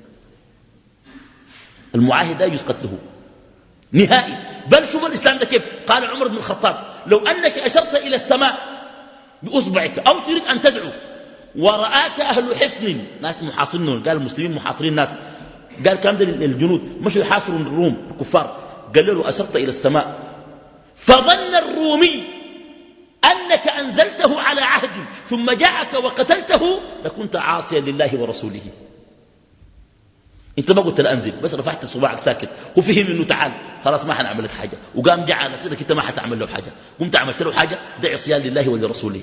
المعاهد لا يجوز قتله نهائي. بل شوف الإسلام ده كيف قال عمر بن الخطاب لو أنك أشرت إلى السماء بأصبعك أو تريد أن تدعو ورآك أهل حصن ناس محاصرين قال المسلمين محاصرين الناس قال كلام ده للجنود مشوا يحاصروا الروم الكفار قال له أسرت إلى السماء فظن الرومي أنك أنزلته على عهد ثم جاءك وقتلته لكنت عاصيا لله ورسوله. انت ما قلت لا انزل، بس رفعت صباعك ساكت، هو فهم انه تعال خلاص ما حنعمل لك حاجه، وقام جاء على سيرك انت ما حتعمل له حاجه، قمت عملت له حاجه، ده عصيان لله ولرسوله.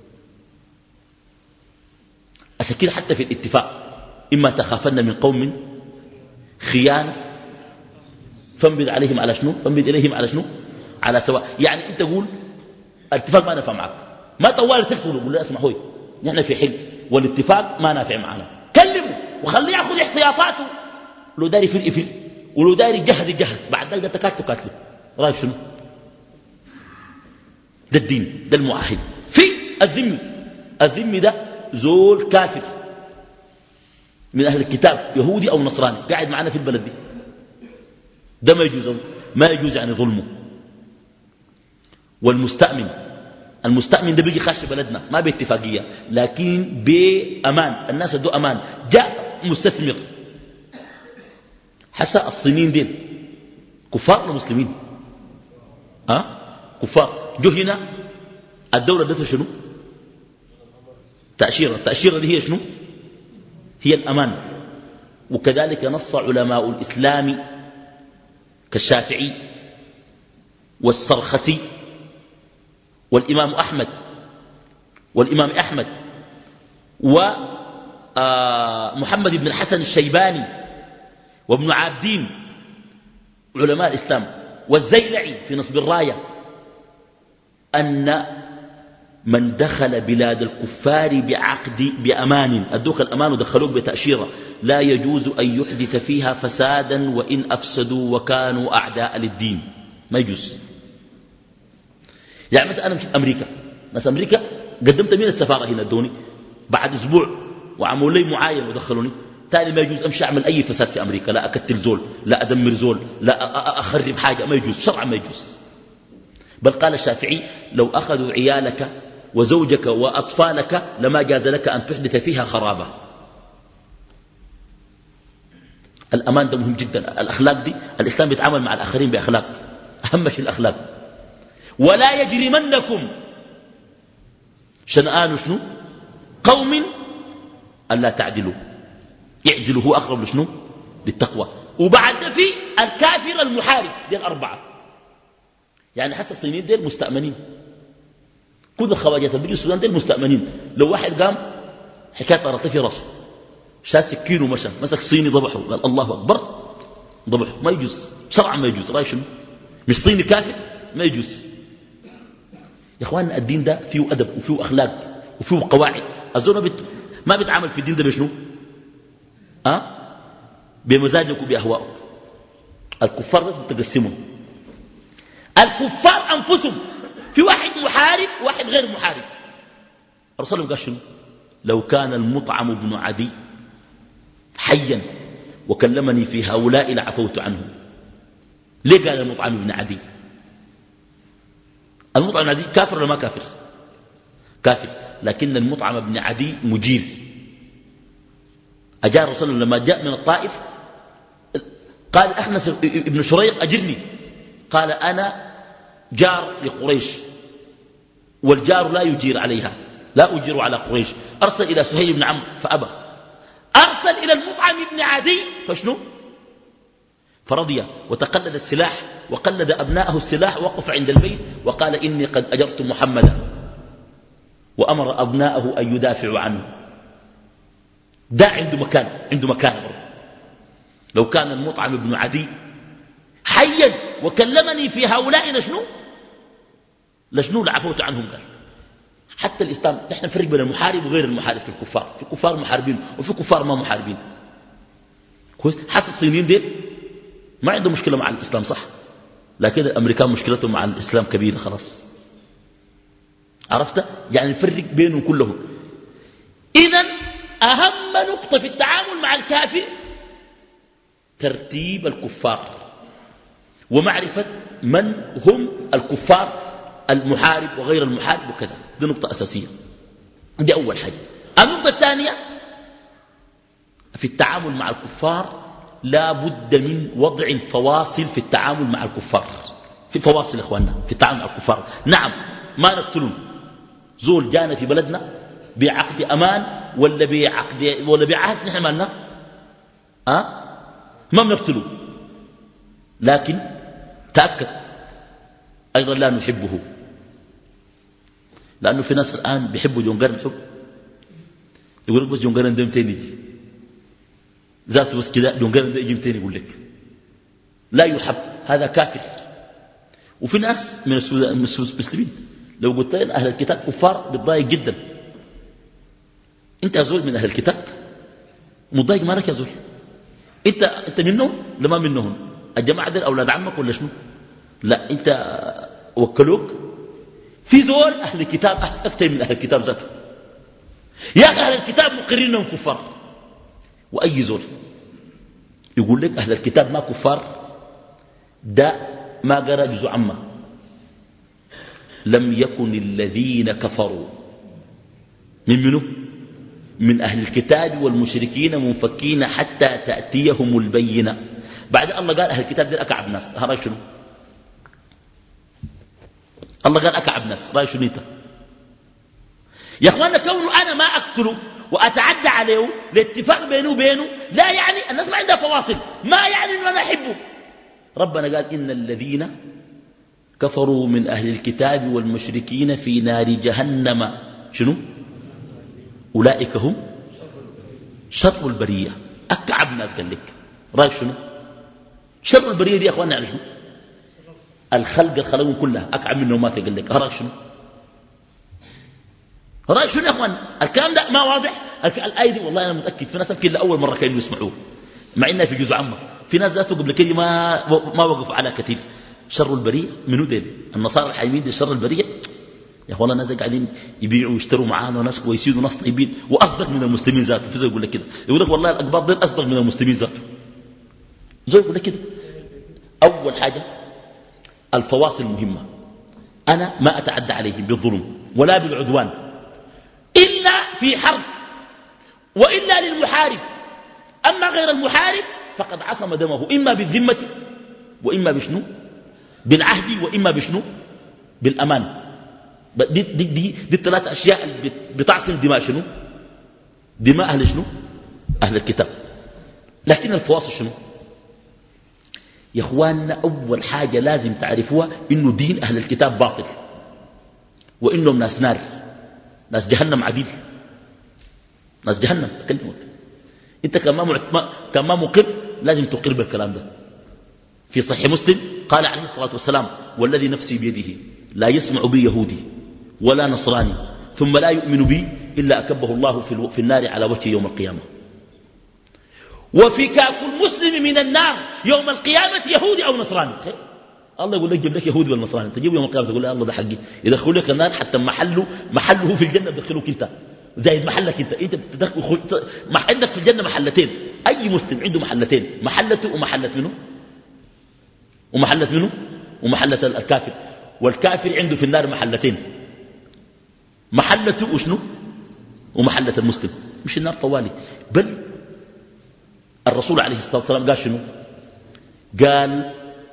عشان كده حتى في الاتفاق اما تخافن من قوم خيانه فانبذ عليهم على شنو؟ فانبذ اليهم على شنو؟ على سواء. يعني انت قول الاتفاق ما نفع معك، ما طوال تقتله، قول له اسمع هوي نحن في حل والاتفاق ما نافع معنا، كلمه وخليه ياخذ احتياطاته، لو داري يفر يفر ولو داري يجهز يجهز، بعد ذلك ده تكاتله كاتله. رايك شنو؟ ده الدين، ده المعاهد. في الذمي، الذمي ده زول كافر من اهل الكتاب يهودي او نصراني قاعد معنا في البلد دي، ده ما يجوز، ما يجوز يعني ظلمه. والمستأمن، المستأمن ده بيجي خاش بلدنا ما باتفاقية لكن بأمان، الناس ادوا أمان. جاء مستثمر حسا الصينيين دين كفار ولا مسلمين؟ أه؟ كفار. جو هنا الدولة دفع شنو؟ تأشيرة. التأشيرة دي هي شنو؟ هي الأمان. وكذلك نص علماء الإسلام كالشافعي والسرخسي والإمام أحمد والإمام أحمد ومحمد بن الحسن الشيباني وابن عابدين علماء الإسلام والزيلعي في نصب الراية أن من دخل بلاد الكفار بعقد بأمان، أدوك الأمان ودخلوك بتأشيرة، لا يجوز أن يحدث فيها فسادا وإن أفسدوا وكانوا أعداء للدين، ما يجوز. يعني مثلا أنا مشيت أمريكا، ناس أمريكا قدمت من السفارة هنا ادوني، بعد أسبوع وعملوا لي معاين ودخلوني، تالي ما يجوز أمشي أعمل أي فساد في أمريكا، لا أكتل زول، لا أدمر زول، لا أخرب حاجة، ما يجوز شرعا ما يجوز. بل قال الشافعي لو أخذوا عيالك وزوجك وأطفالك لما جاز لك أن تحدث فيها خرابة. الأمان ده مهم جدا. الأخلاق دي الإسلام بيتعامل مع الآخرين بأخلاق، أهم شيء الأخلاق. ولا يجرمنكم شنآن شنو قوم ألا تعدلوا، اعدلوا هو أقرب لشنو للتقوى. وبعد في الكافر المحارب، دي الأربعة. يعني حتى الصينيين ديل مستأمنين، كل الخواجات اللي بيجوا السودان ديل مستأمنين. لو واحد قام حكاية طرطي في راسه شال سكين ومشى مسك صيني ضبحه قال الله أكبر ضبحه، ما يجوز شرعا ما يجوز. رأي شنو؟ مش صيني كافر ما يجوز. يا اخواننا الدين ده فيه أدب وفيه أخلاق وفيه قواعد. الزول بت... ما بيتعامل في الدين ده بشنو؟ أه؟ بمزاجك وبأهوائك. الكفار ده تقسمهم، الكفار أنفسهم في واحد محارب وواحد غير محارب. الرسول قال شنو؟ لو كان المطعم بن عدي حيا وكلمني في هؤلاء لعفوت عنه. ليه قال المطعم بن عدي؟ المطعم بن عدي كافر ولا ما كافر؟ كافر، لكن المطعم بن عدي مجير. أجار الرسول لما جاء من الطائف قال أخنس ابن شريق أجرني، قال أنا جار لقريش والجار لا يجير عليها، لا أجير على قريش. أرسل إلى سهيل بن عمرو فأبى، أرسل إلى المطعم بن عدي فشنو؟ فرضي وتقلد السلاح وقلد أبناءه السلاح، وقف عند البيت وقال إني قد أجرت محمدا، وأمر أبناءه أن يدافعوا عنه. ده عنده مكان، عنده مكان برضه. لو كان المطعم بن عدي حيا وكلمني في هؤلاء لشنو لشنو لعفوت عنهم. قال حتى الإسلام نحن نفرق بين المحارب وغير المحارب. في الكفار في كفار محاربين وفي كفار ما محاربين. كويس. حتى الصينيين دي ما عندهم مشكلة مع الإسلام صح، لكن الأمريكان مشكلتهم مع الإسلام كبيرة خلاص. عرفت؟ يعني نفرق بينهم كلهم. إذن أهم نقطة في التعامل مع الكافر ترتيب الكفار ومعرفة من هم الكفار، المحارب وغير المحارب وكذا. دي نقطة أساسية، دي أول حاجة. النقطة الثانية في التعامل مع الكفار لا بد من وضع الفواصل في التعامل مع الكفار. في فواصل يا اخواننا في التعامل مع الكفار. نعم ما نقتلهم، زول جانا في بلدنا بعقد امان ولا بعقد ولا بعهد نحن مالنا أه؟ ما بنقتله، لكن تأكد أيضا لا نحبه، لأنه في ناس الآن بيحبوا جونجرن حب، يقول لك بس جونجرن ده متين يجي ذاته بس كده جونجرن ده يجي متين يقول لك لا يحب، هذا كافر. وفي ناس من المسلمين لو قلت لهم أهل الكتاب كفار بتضايق جدا. أنت يا زول من أهل الكتاب مضايق مالك يا زول؟ أنت أنت منهم لما منهم؟ الجماعة دي أولاد عمك ولا شنو؟ لا أنت وكلوك في زول أهل الكتاب أكثر من أهل الكتاب ذاته. يا أخي أهل الكتاب مقررين أنهم كفار، وأي زول يقول لك أهل الكتاب ما كفار ده ما قرأ جزء عامة. لم يكن الذين كفروا من منه من أهل الكتاب والمشركين منفكين حتى تأتيهم البينة. بعد الله قال أهل الكتاب دي أكعب ناس، ها رأي شنو؟ الله قال أكعب ناس، رأي شنو انت؟ يا أخوانا كونه أنا ما أقتله وأتعدى عليه لاتفاق بينه وبينه لا يعني الناس ما عندها فواصل، ما يعني أنه أنا أحبه. ربنا قال إن الذين كفروا من أهل الكتاب والمشركين في نار جهنم شنو؟ أولئك هم شر البرية. أكعب ناس قال لك، رأيك شنو؟ شر البرية دي يا أخوانا يعني شنو؟ الخلق الخلقون كلها أكعب منه ما في قال لك، رأيك شنو؟ رأيك شنو يا أخوانا؟ الكلام ده ما واضح. الآية دي والله أنا متأكد في ناس يمكن لأول مرة كانوا يسمعوه مع إنها في جزء عامة. في ناس ذاته قبل كده ما ما وقفوا على كثير. شر البرية منو دين؟ النصارى الحايمين دي شر البرية يا اخوانا. ناس قاعدين يبيعوا ويشتروا معانا وناس كويسين وناس طيبين واصدق من المسلمين ذاته. في زول يقول لك كده، يقول لك والله الاقباط دول اصدق من المسلمين ذاته. زول يقول لك كده. اول حاجه الفواصل مهمه. انا ما اتعدى عليهم بالظلم ولا بالعدوان الا في حرب والا للمحارب. اما غير المحارب فقد عصم دمه اما بالذمه واما بشنو؟ بالعهد واما بشنو؟ بالامان. دي, دي, دي, دي الثلاث أشياء اللي بتعصم دماء شنو؟ دماء أهل شنو؟ أهل الكتاب. لكن الفواصل شنو؟ يا أخواننا أول حاجة لازم تعرفوها إنه دين أهل الكتاب باطل وإنهم ناس نار، ناس جهنم عديل، ناس جهنم. أكلمك أنت كان ما مقر لازم تقر بالكلام ده. في صحيح مسلم قال عليه الصلاة والسلام والذي نفسي بيده لا يسمع بي يهودي ولا نصراني ثم لا يؤمن بي إلا أكبه الله في النار على وجهه يوم القيامة. وفكاك المسلم من النار يوم القيامة يهودي أو نصراني. الله يقول لك جيب لك يهودي ولا نصراني، تجيب يوم القيامة تقول له الله ده حقي، يدخل لك النار حتى محله محله في الجنة يدخلوك أنت زائد محلك أنت. أنت بتدخل عندك في الجنة محلتين. أي مسلم عنده محلتين، محلته ومحلة منه ومحلة منه ومحلة الكافر. والكافر عنده في النار محلتين، محلته وشنو؟ ومحلة المسلم. مش النار طوالي، بل الرسول عليه الصلاة والسلام قال شنو؟ قال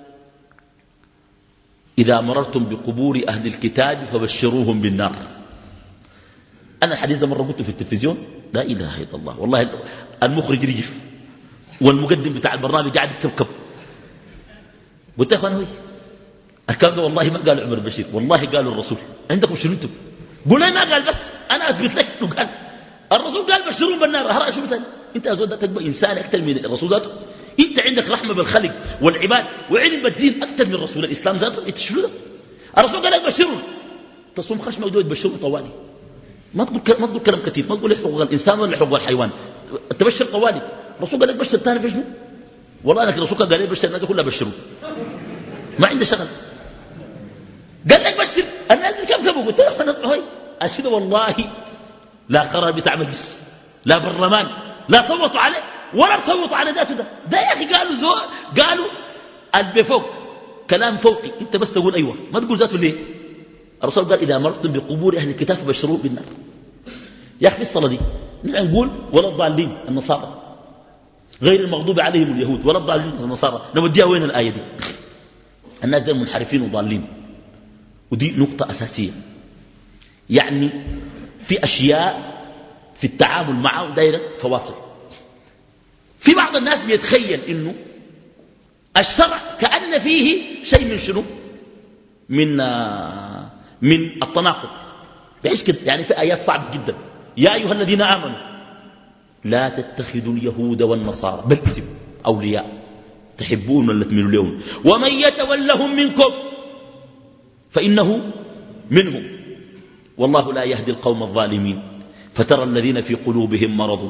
إذا مررتم بقبور أهل الكتاب فبشروهم بالنار. أنا الحديث ده مرة قلته في التلفزيون، لا إله إلا الله، والله المخرج رجف والمقدم بتاع البرنامج قاعد يكبكب. قلت يا أخوان هوي الكلام ده والله ما قال عمر بشير، والله قالوا الرسول. عندكم شنو انتم؟ قولوا ما قال، بس انا اثبت لك انه قال. الرسول قال بشرون بالنار. هرأ شو مثلا انت ازود ده تبقى انسان اكثر من الرسول ذاته؟ انت عندك رحمه بالخلق والعباد وعلم بالدين اكثر من الرسول الاسلام ذاته. انت شنو ده؟ الرسول قال لك بشرون، تصوم خشمه ودود بشرون طوالي. ما تقول ما تقول كلام كثير، ما تقول حقوق الانسان ولا حقوق الحيوان، تبشر طوالي. الرسول قال لك بشر ثاني في شنو؟ والله انا الرسول قال لي بشر الناس كلها بشروا، ما عنده شغل. قال لك بشر الناس دي كم كم. قلت له انا هاي اشهد والله لا قرار بتاع مجلس لا برلمان لا صوتوا عليه ولا صوتوا على ذاته. ده ده يا اخي قالوا زو قالوا البفوق كلام فوقي، انت بس تقول ايوه ما تقول ذاته ليه؟ الرسول قال اذا مرتم بقبور اهل الكتاب فبشروه بالنار. يا اخي في الصلاه دي نحن نقول ولا الضالين النصارى، غير المغضوب عليهم اليهود ولا الضالين النصارى. نوديها وين الآية دي؟ الناس دول منحرفين وضالين، ودي نقطة أساسية. يعني في أشياء في التعامل معه دايرة فواصل. في بعض الناس بيتخيل إنه الشرع كأن فيه شيء من شنو؟ من من التناقض. بيعيش كده، يعني في آيات صعبة جدا. يا أيها الذين آمنوا لا تتخذوا اليهود والنصارى بالاسم أولياء تحبون ولا تميلوا لهم ومن يتولهم منكم فإنه منهم والله لا يهدي القوم الظالمين فترى الذين في قلوبهم مرض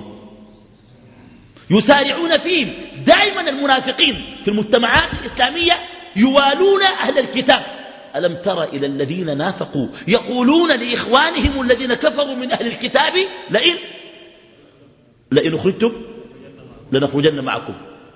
يسارعون فيهم. دائما المنافقين في المجتمعات الإسلامية يوالون أهل الكتاب. ألم تر إلى الذين نافقوا يقولون لإخوانهم الذين كفروا من أهل الكتاب لئن لئن أخرجتم لنخرجن معكم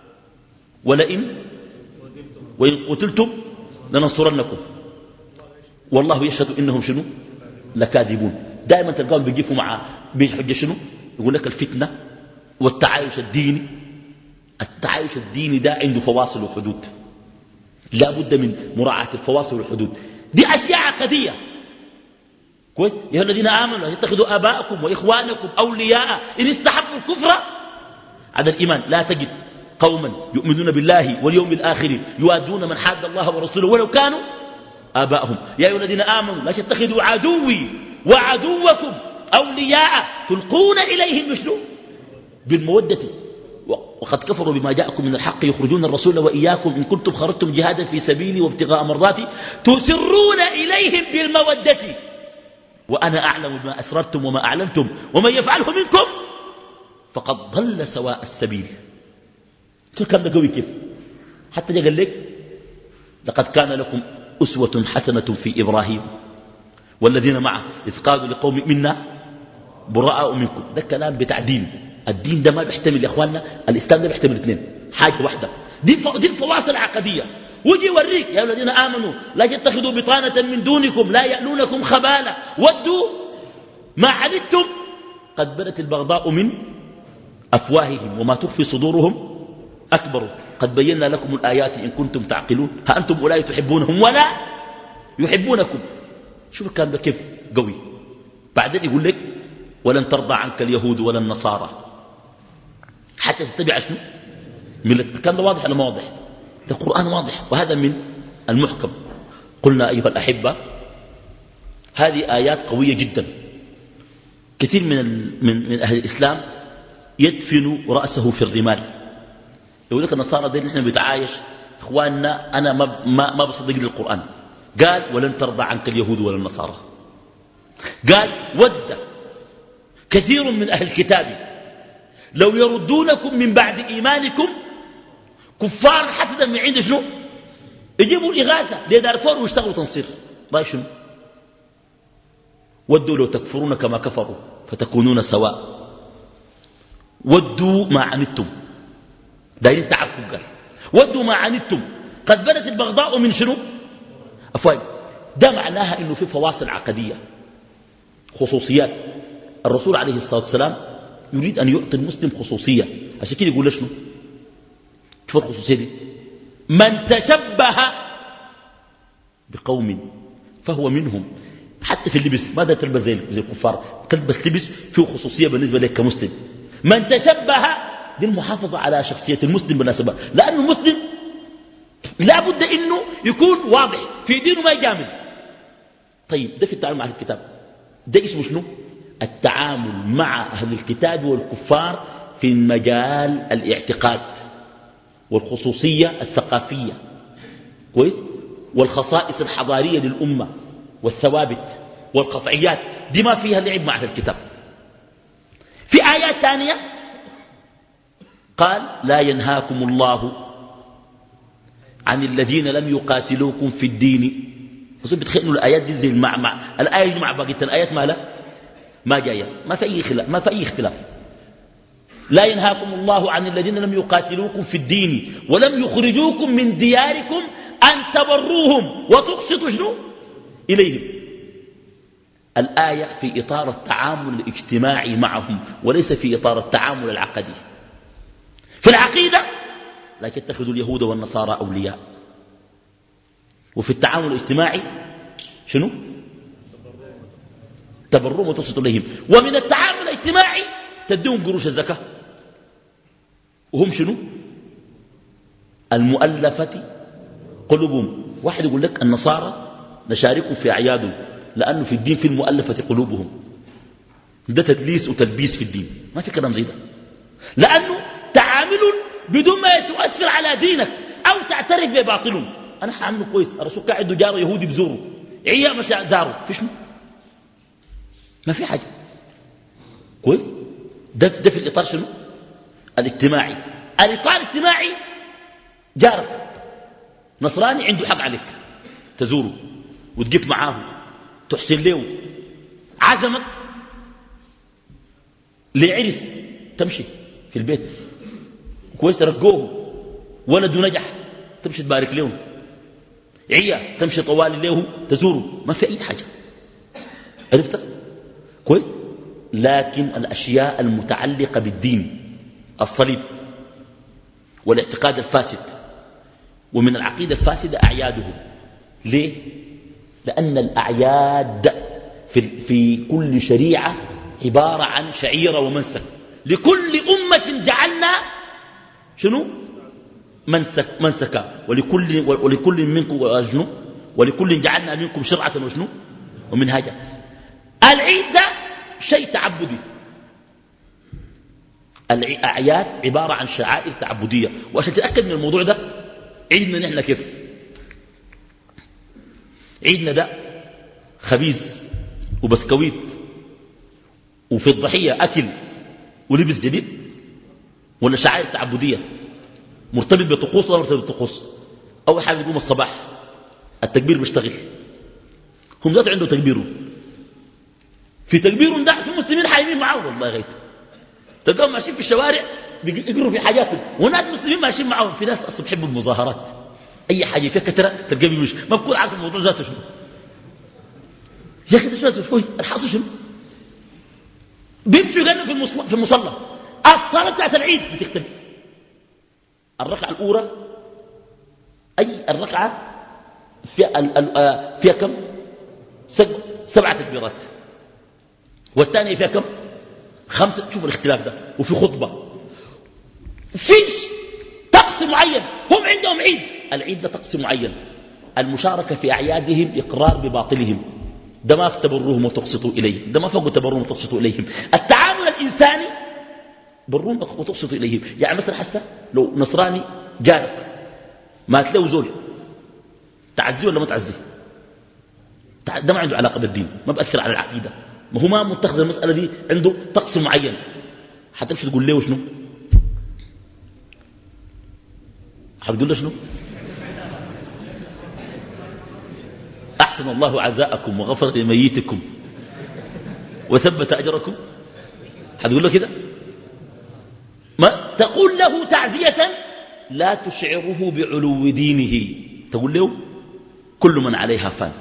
ولئن وإن قتلتم لننصرنكم والله يشهد إنهم شنو لكاذبون. دائما تلقاهم بيجيفوا مع بيحج شنو يقول لك الفتنة والتعايش الديني. التعايش الديني ده عنده فواصل وحدود، لا بد من مراعاة الفواصل والحدود. دي أشياء عقدية كويس. يا الذين آمنوا لا تتخذوا آباءكم وإخوانكم أولياء إن استحبوا الكفر على الإيمان. لا تجد قوما يؤمنون بالله واليوم الآخر يوادون من حاد الله ورسوله ولو كانوا آباءهم. يا أيها الذين آمنوا لا تتخذوا عدوي وعدوكم أولياء تلقون إليهم بشنو بالمودة وقد كفروا بما جاءكم من الحق يخرجون الرسول وإياكم إن كنتم خرجتم جهادا في سبيلي وابتغاء مرضاتي تسرون إليهم بالمودة وأنا أعلم بما أسررتم وما أعلنتم ومن يفعله منكم فقد ضل سواء السبيل. شو الكلام ده قوي كيف؟ حتى قال لك لقد كان لكم أسوة حسنة في إبراهيم والذين معه إذ قالوا لقوم منا براء منكم. ده كلام بتاع دين. الدين ده ما بيحتمل يا اخواننا، الاسلام ده بيحتمل اثنين حاجه واحده. دي دي الفواصل العقديه. ويجي يوريك يا الذين امنوا لا تتخذوا بطانه من دونكم لا يألونكم خبالا ودوا ما عنتم قد بدت البغضاء من افواههم وما تخفي صدورهم اكبر قد بينا لكم الايات ان كنتم تعقلون ها انتم اولئك تحبونهم ولا يحبونكم. شوف الكلام ده كيف قوي. بعدين يقول لك ولن ترضى عنك اليهود ولا النصارى حتى تتبع شنو ملة. الكلام ده واضح ولا ما واضح؟ ده القرآن واضح وهذا من المحكم. قلنا أيها الأحبة هذه آيات قوية جدا. كثير من, من, من أهل الإسلام يدفن رأسه في الرمال. يقول لك النصارى دي نحن بيتعايش إخواننا أنا ما, ما, ما بصدق للقرآن. قال ولن ترضى عنك اليهود ولا النصارى. قال ود كثير من أهل الكتاب لو يردونكم من بعد إيمانكم كفار حسدا من عند شنو يجيبوا الإغاثة لدارفور ويشتغلوا تنصير. ما شنو ودوا لو تكفرون كما كفروا فتكونون سواء ودوا ما عنتم دايرين تعرفوا. قال ودوا ما عنتم قد بدت البغضاء من شنو أفواج. ده معناها إنه في فواصل عقدية خصوصيات. الرسول عليه الصلاة والسلام يريد أن يعطي المسلم خصوصية. عشان كده يقول له شنو شوف الخصوصية دي من تشبه بقوم فهو منهم. حتى في اللبس ماذا تلبس زي الكفار تلبس لبس فيه خصوصية بالنسبة لك كمسلم. من تشبه دي المحافظة على شخصية المسلم بالنسبة لأن المسلم لا بد إنه يكون واضح في دينه ما يجامل. طيب ده في التعامل مع الكتاب ده اسمه شنو التعامل مع أهل الكتاب والكفار في مجال الاعتقاد والخصوصية الثقافية كويس والخصائص الحضارية للأمة والثوابت والقطعيات. دي ما فيها لعب مع أهل الكتاب. في آيات ثانية قال لا ينهاكم الله عن الذين لم يقاتلوكم في الدين. بتخيلوا الآيات دي زي المعمع. الآية دي مع باقية الآيات ما لا ما جاية ما في أي خلاف ما في أي اختلاف. لا ينهاكم الله عن الذين لم يقاتلوكم في الدين ولم يخرجوكم من دياركم أن تبروهم وتقسطوا شنو إليهم. الآية في إطار التعامل الاجتماعي معهم وليس في إطار التعامل العقدي. في العقيدة لا تتخذوا اليهود والنصارى أولياء. وفي التعامل الاجتماعي شنو؟ تبرهم وتبسطوا إليهم. ومن التعامل الاجتماعي تديهم قروش الزكاة، وهم شنو؟ المؤلفة قلوبهم. واحد يقول لك النصارى نشاركهم في أعيادهم لأنه في الدين في المؤلفة قلوبهم. ده تدليس وتلبيس في الدين، ما في كلام زي ده. لأنه تعامل بدون ما يتؤثر على دينك أو تعترف بباطلهم. أنا حعمله كويس، الرسول قاعد عنده جاره يهودي بزوره، عيا مشى زاره، في شنو؟ ما في حاجة. كويس. ده, ده في الإطار شنو؟ الاجتماعي. الإطار الاجتماعي جارك نصراني عنده حق عليك تزوره وتجيب معاه تحسن له، عزمك لعرس تمشي في البيت كويس، رقوه ولده نجح تمشي تبارك له، عيا تمشي طوال له تزوره، ما في أي حاجة. عرفت كويس. لكن الأشياء المتعلقة بالدين، الصليب والاعتقاد الفاسد، ومن العقيدة الفاسدة أعيادهم. ليه؟ لأن الأعياد في, في كل شريعة عبارة عن شعيرة ومنسك. لكل أمة جعلنا شنو؟ منسك منسكا ولكل, ولكل منكم وشنو؟ ولكل جعلنا منكم شرعة وشنو؟ ومنهاجا. العيد ده شيء تعبدي. الأعياد عبارة عن شعائر تعبدية. وعشان تتأكد من الموضوع ده، عيدنا نحن كيف؟ عيدنا ده خبيز وبسكويت وفي الضحية أكل ولبس جديد، ولا شعائر تعبدية مرتبط بطقوس ولا مرتبط بطقوس؟ أول حاجة يقوم الصباح التكبير بيشتغل، هم ذات عنده تكبيرهم، في تكبيرهم ده في مسلمين حايمين معه والله غيت، تلقاهم ماشيين في الشوارع بيقروا في حاجاتهم، وناس مسلمين ماشيين معهم. في ناس أصلا بيحبوا المظاهرات، أي حاجة فيها كترة تلقاه بيمشي، ما بكون عارف الموضوع ذاته شنو. يا أخي ده شوي الحاصل شنو؟ بيمشوا يغنوا في المصلى في المصلى. الصلاة بتاعت العيد بتختلف. الركعة الأولى أي الركعة فيها, فيها كم؟ سبعة تكبيرات، والثانية فيها كم؟ خمسة. شوف الاختلاف ده. وفي خطبة في طقس معين. هم عندهم عيد، العيد ده طقس معين. المشاركة في أعيادهم إقرار بباطلهم، ده ما في تبرهم وتقسطوا إليهم، ده ما فوق تبرهم وتقسطوا إليهم. التعامل الإنساني برهم وتقسطوا إليهم. يعني مثلا حسا لو نصراني جارك مات له زول، تعزيه ولا ما تعزيه؟ ده ما عنده علاقة بالدين، ما بأثر على العقيدة، ما هو ما متخذ المسألة دي عنده طقس معين. حتمشي تقول له شنو؟ حتقول له شنو؟ أحسن الله عزاءكم وغفر لميتكم وثبت أجركم. حتقول له كده؟ ما تقول له تعزية لا تشعره بعلو دينه، تقول له كل من عليها فان.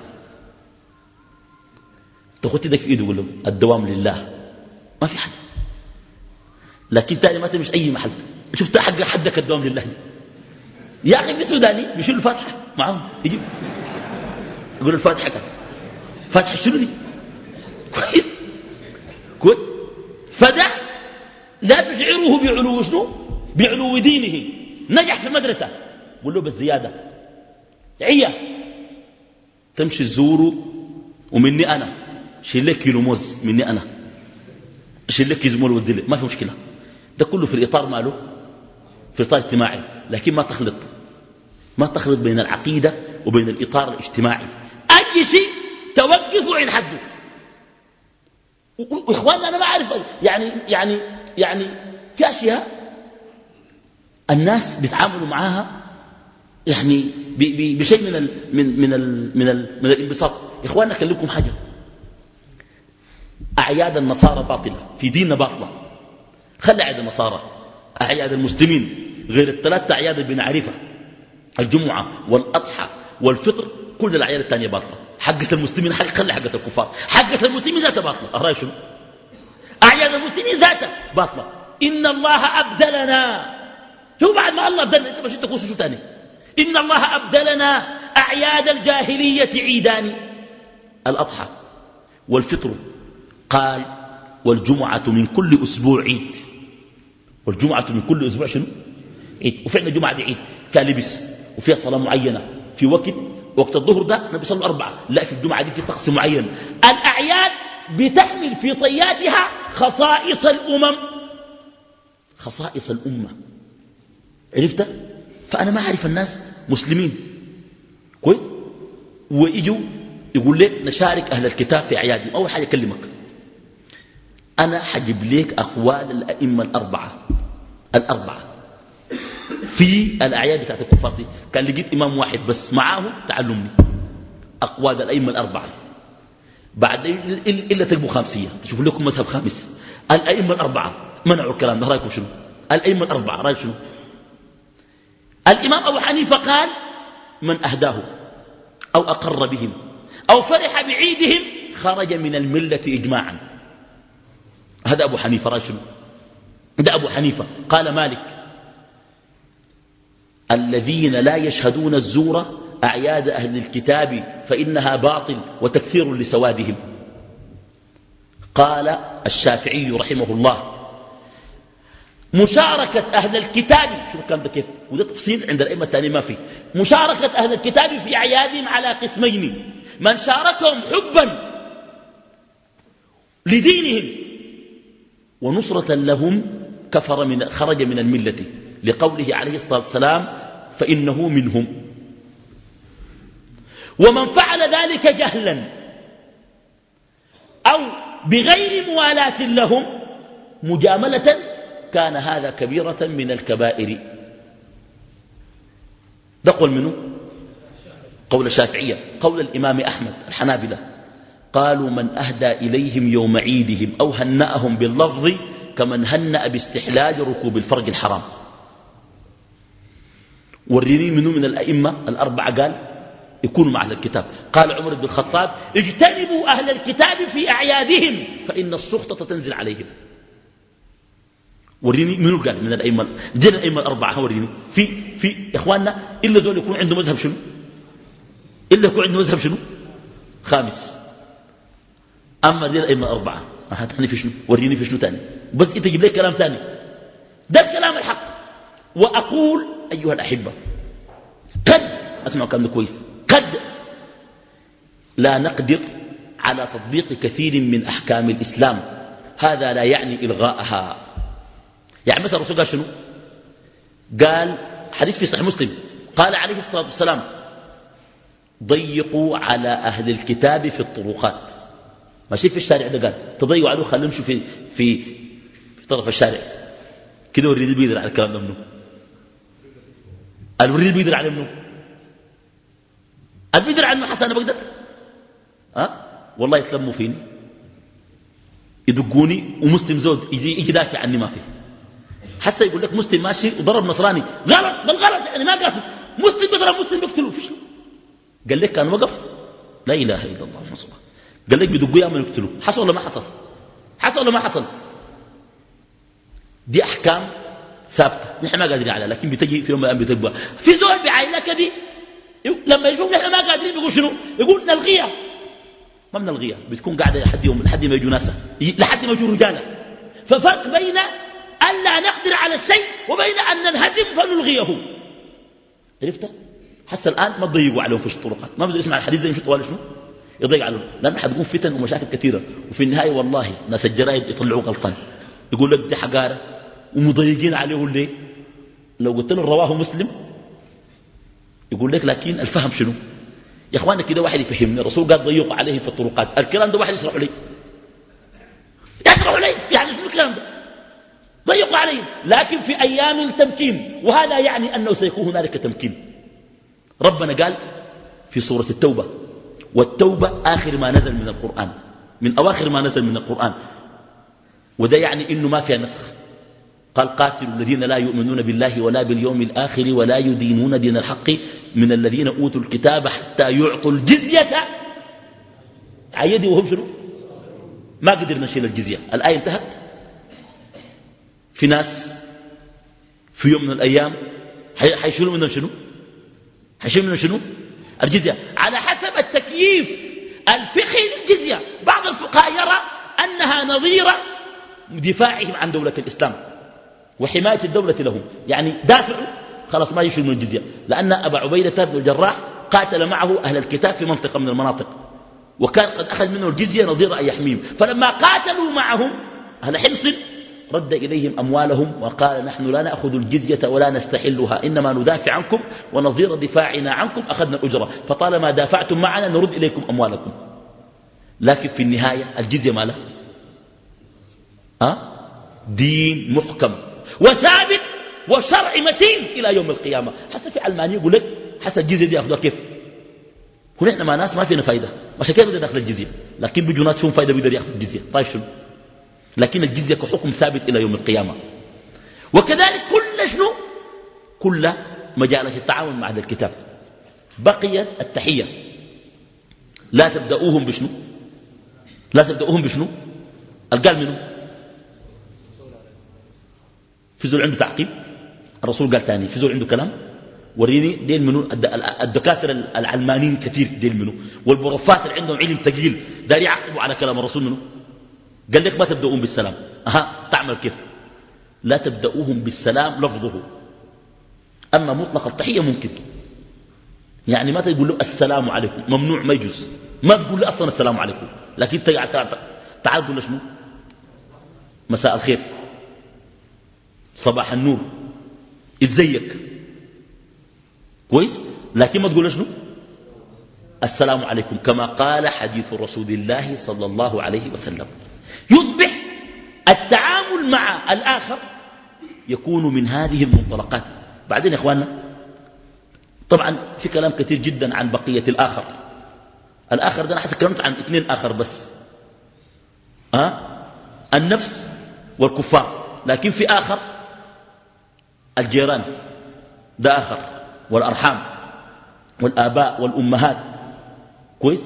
تاخذ يدك في ايده وتقول له الدوام لله، ما في حد. لكن تاني ما تمشي اي محل شفت حق حدك الدوام لله. يا اخي في سوداني بيشيل الفاتحه معهم، يجي يقول الفاتحه كده، فاتحه شنو دي؟ كويس كويس. فده لا تشعره بعلو شنو؟ بعلو دينه. نجح في المدرسه قول له بالزياده، عيا تمشي تزوره ومني انا شيل لك كيلو موز، مني انا شيل لك زمول ودي، ما في مشكله. ده كله في الاطار ماله، في اطار اجتماعي. لكن ما تخلط ما تخلط بين العقيده وبين الاطار الاجتماعي. اي شيء توقفوا عند حده. واخواننا انا ما اعرف يعني يعني يعني في اشياء الناس بيتعاملوا معاها يعني بشيء من ال من من ال من ال من الانبساط. اخواننا اكلمكم حاجه، اعياد النصارى باطله، في ديننا باطله. خلي اعياد النصارى، اعياد المسلمين غير الثلاث اعياد اللي بنعرفها، الجمعه والاضحى والفطر، كل الاعياد الثانيه باطله. حقه المسلمين حق، خلي حقه الكفار، حقه المسلمين ذاتها باطله. اراي شنو؟ اعياد المسلمين ذاتها باطله. ان الله ابدلنا شو بعد ما الله أبدلنا أنت مش تكون شو تاني؟ إن الله أبدلنا أعياد الجاهلية عيدان، الأضحى والفطر، قال والجمعة من كل أسبوع عيد. والجمعة من كل أسبوع شنو؟ عيد. وفعلا الجمعة دي عيد فيها لبس وفيها صلاة معينة في وقت وقت الظهر ده نبي صلوا أربعة، لا في الجمعة دي في طقس معين. الأعياد بتحمل في طياتها خصائص الأمم، خصائص الأمة، عرفت؟ فأنا ما أعرف الناس مسلمين كويس ويجوا يقول لك نشارك أهل الكتاب في أعيادهم. أول حاجة أكلمك أنا حجب لك أقوال الأئمة الأربعة الأربعة في الأعياد بتاعت الكفار دي. كان لقيت إمام واحد بس معاه تعلمني أقوال الأئمة الأربعة، بعد إلا تقبوا خامسية تشوفوا لكم مذهب خامس. الأئمة الأربعة منعوا الكلام ده، رأيكم شنو؟ الأئمة الأربعة رأيك شنو؟ الإمام أبو حنيفة قال من أهداه أو أقر بهم أو فرح بعيدهم خرج من الملة إجماعا. هذا أبو حنيفة رأيك شنو؟ ده أبو حنيفة. قال مالك الذين لا يشهدون الزور أعياد أهل الكتاب فإنها باطل وتكثير لسوادهم. قال الشافعي رحمه الله مشاركة أهل الكتاب، شو كان ده كيف؟ وده تفصيل عند الأئمة الثانيين ما في. مشاركة أهل الكتاب في أعيادهم على قسمين: من شاركهم حبا لدينهم ونصرة لهم كفر من خرج من الملة، لقوله عليه الصلاة والسلام فإنه منهم. ومن فعل ذلك جهلا أو بغير موالاة لهم مجاملة كان هذا كبيرة من الكبائر. ده قول منه؟ قول الشافعية. قول الإمام أحمد الحنابلة قالوا من أهدى إليهم يوم عيدهم أو هنأهم باللفظ كمن هنأ باستحلال ركوب الفرج الحرام. وريني منه من الأئمة الأربعة قال يكونوا مع أهل الكتاب. قال عمر بن الخطاب اجتنبوا أهل الكتاب في أعيادهم فإن السخطة تنزل عليهم. وريني منو قال من الأئمة دين الأئمة الأربعة. وريني في في إخواننا إلا ذول يكون عنده مذهب شنو؟ إلا يكون عنده مذهب شنو؟ خامس. أما دين الأئمة الأربعة هاتني في شنو؟ وريني في شنو تاني؟ بس أنت جيب لي كلام تاني. ده الكلام الحق. وأقول أيها الأحبة قد أسمعوا كلام كويس، قد لا نقدر على تطبيق كثير من أحكام الإسلام، هذا لا يعني إلغاءها. يعني مثلا الرسول قال شنو؟ قال حديث في صحيح مسلم قال عليه الصلاة والسلام ضيقوا على أهل الكتاب في الطرقات. ماشي في الشارع ده قال تضيقوا عليه خليهم يمشوا في, في, في طرف الشارع كده. وريد بيقدر على الكلام ده منه؟ الوريد بيقدر على منه؟ البيقدر على حسن أنا بقدر أه؟ والله يتلموا فيني يدقوني ومسلم زود يجي دافع عني ما فيه. حتى يقول لك مسلم ماشي وضرب نصراني غلط بل غلط يعني ما قاصد. مسلم بيضرب مسلم بيقتله في شنو؟ قال لك كان وقف لا إله إلا الله محمد رسول الله. قال لك بيدقوا يا من يقتلوا. حصل ولا ما حصل؟ حصل ولا ما حصل؟ دي أحكام ثابتة نحن ما قادرين عليها، لكن بتجي في يوم من الأيام بتبقى في زول بعينك دي لما يشوف نحن ما قادرين بيقول شنو؟ يقول نلغيها. ما بنلغيها، بتكون قاعدة لحد يوم لحد ما يجوا ناسا لحد ما يجوا رجالة. ففرق بين أن لا نقدر على الشيء وبين أن ننهزم فنلغيه. عرفت؟ حتى الآن ما تضيقوا عليهم في الطرقات. ما بدو يسمع الحديث ده يمشي طوال شنو؟ يضيق عليهم، لأن حتكون فتن ومشاكل كثيرة، وفي النهاية والله ناس الجرائد يطلعوا غلطان يقول لك دي حقارة ومضيقين عليه ليه؟ لو قلت له رواه مسلم يقول لك لكن الفهم شنو؟ يا اخوانا كده واحد يفهمني. الرسول قال ضيقوا عليهم في الطرقات، الكلام ده واحد يشرح لي يشرح لي يعني شنو الكلام ده؟ ضيقوا عليهم لكن في أيام التمكين، وهذا يعني أنه سيكون هنالك تمكين. ربنا قال في سورة التوبة والتوبة آخر ما نزل من القرآن، من أواخر ما نزل من القرآن، وده يعني إنه ما فيها نسخ. قال قاتلوا الذين لا يؤمنون بالله ولا باليوم الآخر ولا يدينون دين الحق من الذين أوتوا الكتاب حتى يعطوا الجزية عيدي وهم شنو؟ ما قدر نشيل الجزية. الآية انتهت. في ناس في يوم من الأيام حيشيلوا منهم شنو؟ حيشيلوا منهم شنو؟ الجزية، على حسب التكييف الفقهي للجزية. بعض الفقهاء يرى أنها نظيرة دفاعهم عن دولة الإسلام وحماية الدولة لهم، يعني دافعوا خلاص ما يشيلوا من الجزية، لأن أبا عبيدة بن الجراح قاتل معه أهل الكتاب في منطقة من المناطق، وكان قد أخذ منه الجزية نظير أن يحميهم، فلما قاتلوا معهم أهل حمص رد إليهم أموالهم وقال نحن لا نأخذ الجزية ولا نستحلها، إنما ندافع عنكم ونظير دفاعنا عنكم أخذنا الأجرة، فطالما دافعتم معنا نرد إليكم أموالكم. لكن في النهاية الجزية ما له أه؟ دين محكم وثابت وشرع متين إلى يوم القيامة. حسب في علماني يقول لك حسب الجزية دي أخذها كيف؟ ونحن ما ناس ما فينا فايدة، عشان كيف بدنا ناخذ الجزية، لكن بيجوا ناس فيهم فايدة بيقدر ياخذوا الجزية. طيب شنو؟ لكن الجزية كحكم ثابت إلى يوم القيامة. وكذلك كل شنو؟ كل مجالات التعاون مع هذا الكتاب. بقيت التحية، لا تبدأوهم بشنو؟ لا تبدأوهم بشنو؟ قال منه في زول عنده تعقيب، الرسول قال تاني في زول عنده كلام وريني ديل منو. الدكاترة العلمانيين كثير ديل منو، والبروفات اللي عندهم علم ثقيل داري يعقبوا على كلام الرسول منو. قال لك ما تبدأوهم بالسلام. أها تعمل كيف؟ لا تبدأوهم بالسلام لفظه، أما مطلق التحية ممكن، يعني ما تقول له السلام عليكم، ممنوع ما يجوز، ما تقول له أصلا السلام عليكم، لكن تعال قول له شنو؟ مساء الخير، صباح النور، ازيك، كويس، لكن ما تقول له شنو؟ السلام عليكم، كما قال حديث رسول الله صلى الله عليه وسلم. يصبح التعامل مع الآخر يكون من هذه المنطلقات. بعدين يا إخواننا طبعا في كلام كثير جدا عن بقية الآخر. الآخر ده أنا حسب كلمت عن اثنين آخر بس، أه؟ النفس والكفار، لكن في آخر الجيران ده آخر، والأرحام والآباء والأمهات، كويس،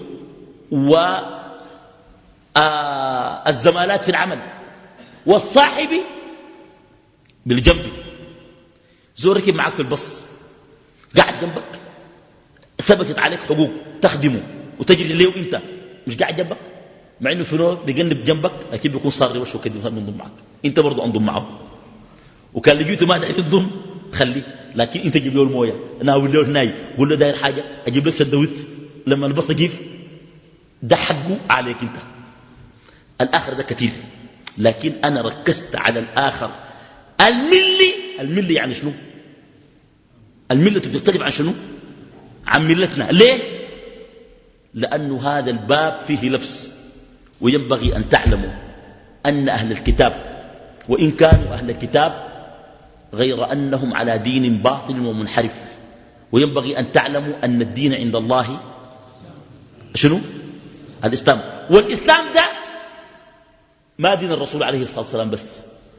والزمالات في العمل، والصاحب بالجنب، زور ركب معك في البص قاعد جنبك ثبتت عليك حقوق تخدمه وتجري ليه وانت مش قاعد جنبك، مع انه في نور بيجنب جنبك اكيد بيكون صار وشه كده منضم معك، انت برضه انضم معه، وكان لقيته ما داير ينضم خليه، لكن انت جيب له المويه ناول له هناي قول له داير حاجه اجيب لك سندويتش لما البص يجيف، ده حقه عليك انت. الاخر ده كثير، لكن انا ركزت على الاخر الملي. الملي يعني شنو؟ الملة بتختلف عن شنو؟ عن ملتنا. ليه؟ لأن هذا الباب فيه لبس، وينبغي أن تعلموا أن أهل الكتاب وإن كانوا أهل الكتاب غير أنهم على دين باطل ومنحرف، وينبغي أن تعلموا أن الدين عند الله شنو؟ الإسلام. والإسلام ده ما دين الرسول عليه الصلاة والسلام بس.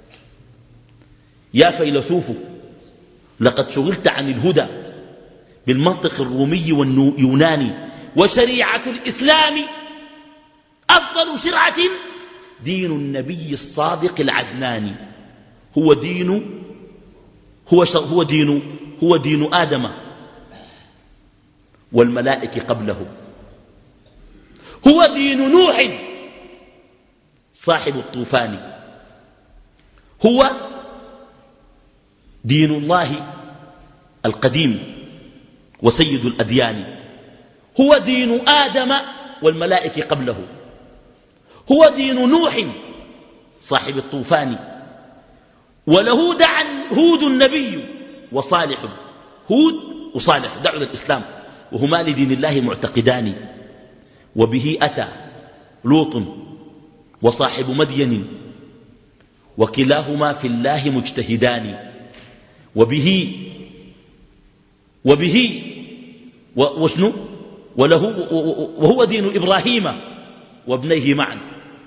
يا فيلسوف لقد شغلت عن الهدى بالمنطق الرومي واليوناني، وشريعة الإسلام أفضل شرعة دين النبي الصادق العدناني، هو دين هو هو دين هو دين آدم والملائكة قبله، هو دين نوح صاحب الطوفان، هو دين الله القديم وسيد الأديان، هو دين آدم والملائكة قبله، هو دين نوح صاحب الطوفان، وله دعا هود النبي وصالح، هود وصالح دعوا الإسلام وهما لدين الله معتقدان، وبه أتى لوط وصاحب مدين وكلاهما في الله مجتهدان، وبه وبه وشنو وله وهو دين إبراهيم وابنيه معا،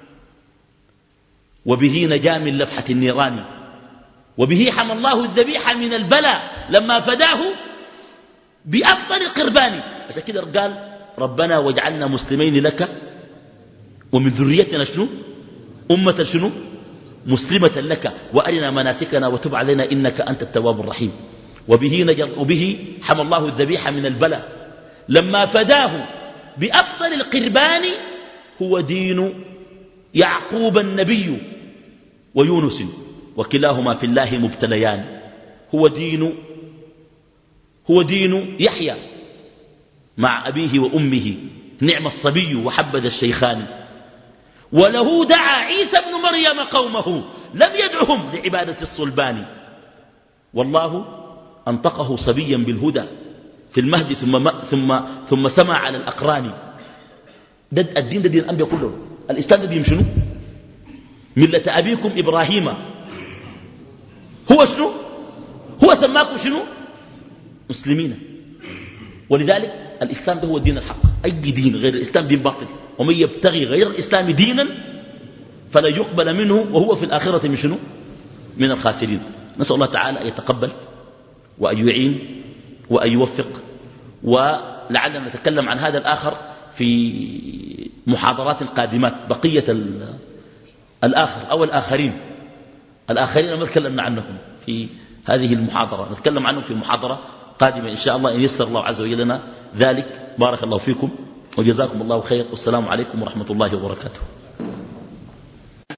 وبه نجا من لفحة النيران، وبه حمى الله الذبيح من البلاء لما فداه بأفضل القربان. عشان كده قال ربنا واجعلنا مسلمين لك ومن ذريتنا شنو أمة شنو مسلمة لك وأرنا مناسكنا وتب علينا إنك أنت التواب الرحيم. وبه, نجر وبه حمى الله الذبيح من البلاء لما فداه بأفضل القربان هو دين يعقوب النبي ويونس وكلاهما في الله مبتليان. هو دين هو دين يحيى مع أبيه وأمه نعم الصبي وحبذ الشيخان. وله دعا عيسى ابن مريم قومه لم يدعهم لعبادة الصلبان. والله أنطقه صبيا بالهدى في المهد ثم, ثم, ثم سمع على الأقران. ده الدين ده دين الأنبياء كله. الإسلام ده دين شنو؟ ملة أبيكم إبراهيم. هو شنو؟ هو سماكم شنو؟ مسلمين. ولذلك الإسلام ده هو الدين الحق. أي دين غير الإسلام دين باطل. ومن يبتغي غير الإسلام دينا فلا يقبل منه وهو في الآخرة من شنو؟ من الخاسرين. نسأل الله تعالى أن يتقبل وأن يعين وأن يوفق. ولعلنا نتكلم عن هذا الآخر في محاضرات قادمات. بقية الآخر أو الآخرين الآخرين ما تكلمنا عنهم في هذه المحاضرة، نتكلم عنهم في محاضرة قادمة إن شاء الله إن يسر الله عز وجل لنا ذلك. بارك الله فيكم وجزاكم الله خير، والسلام عليكم ورحمة الله وبركاته.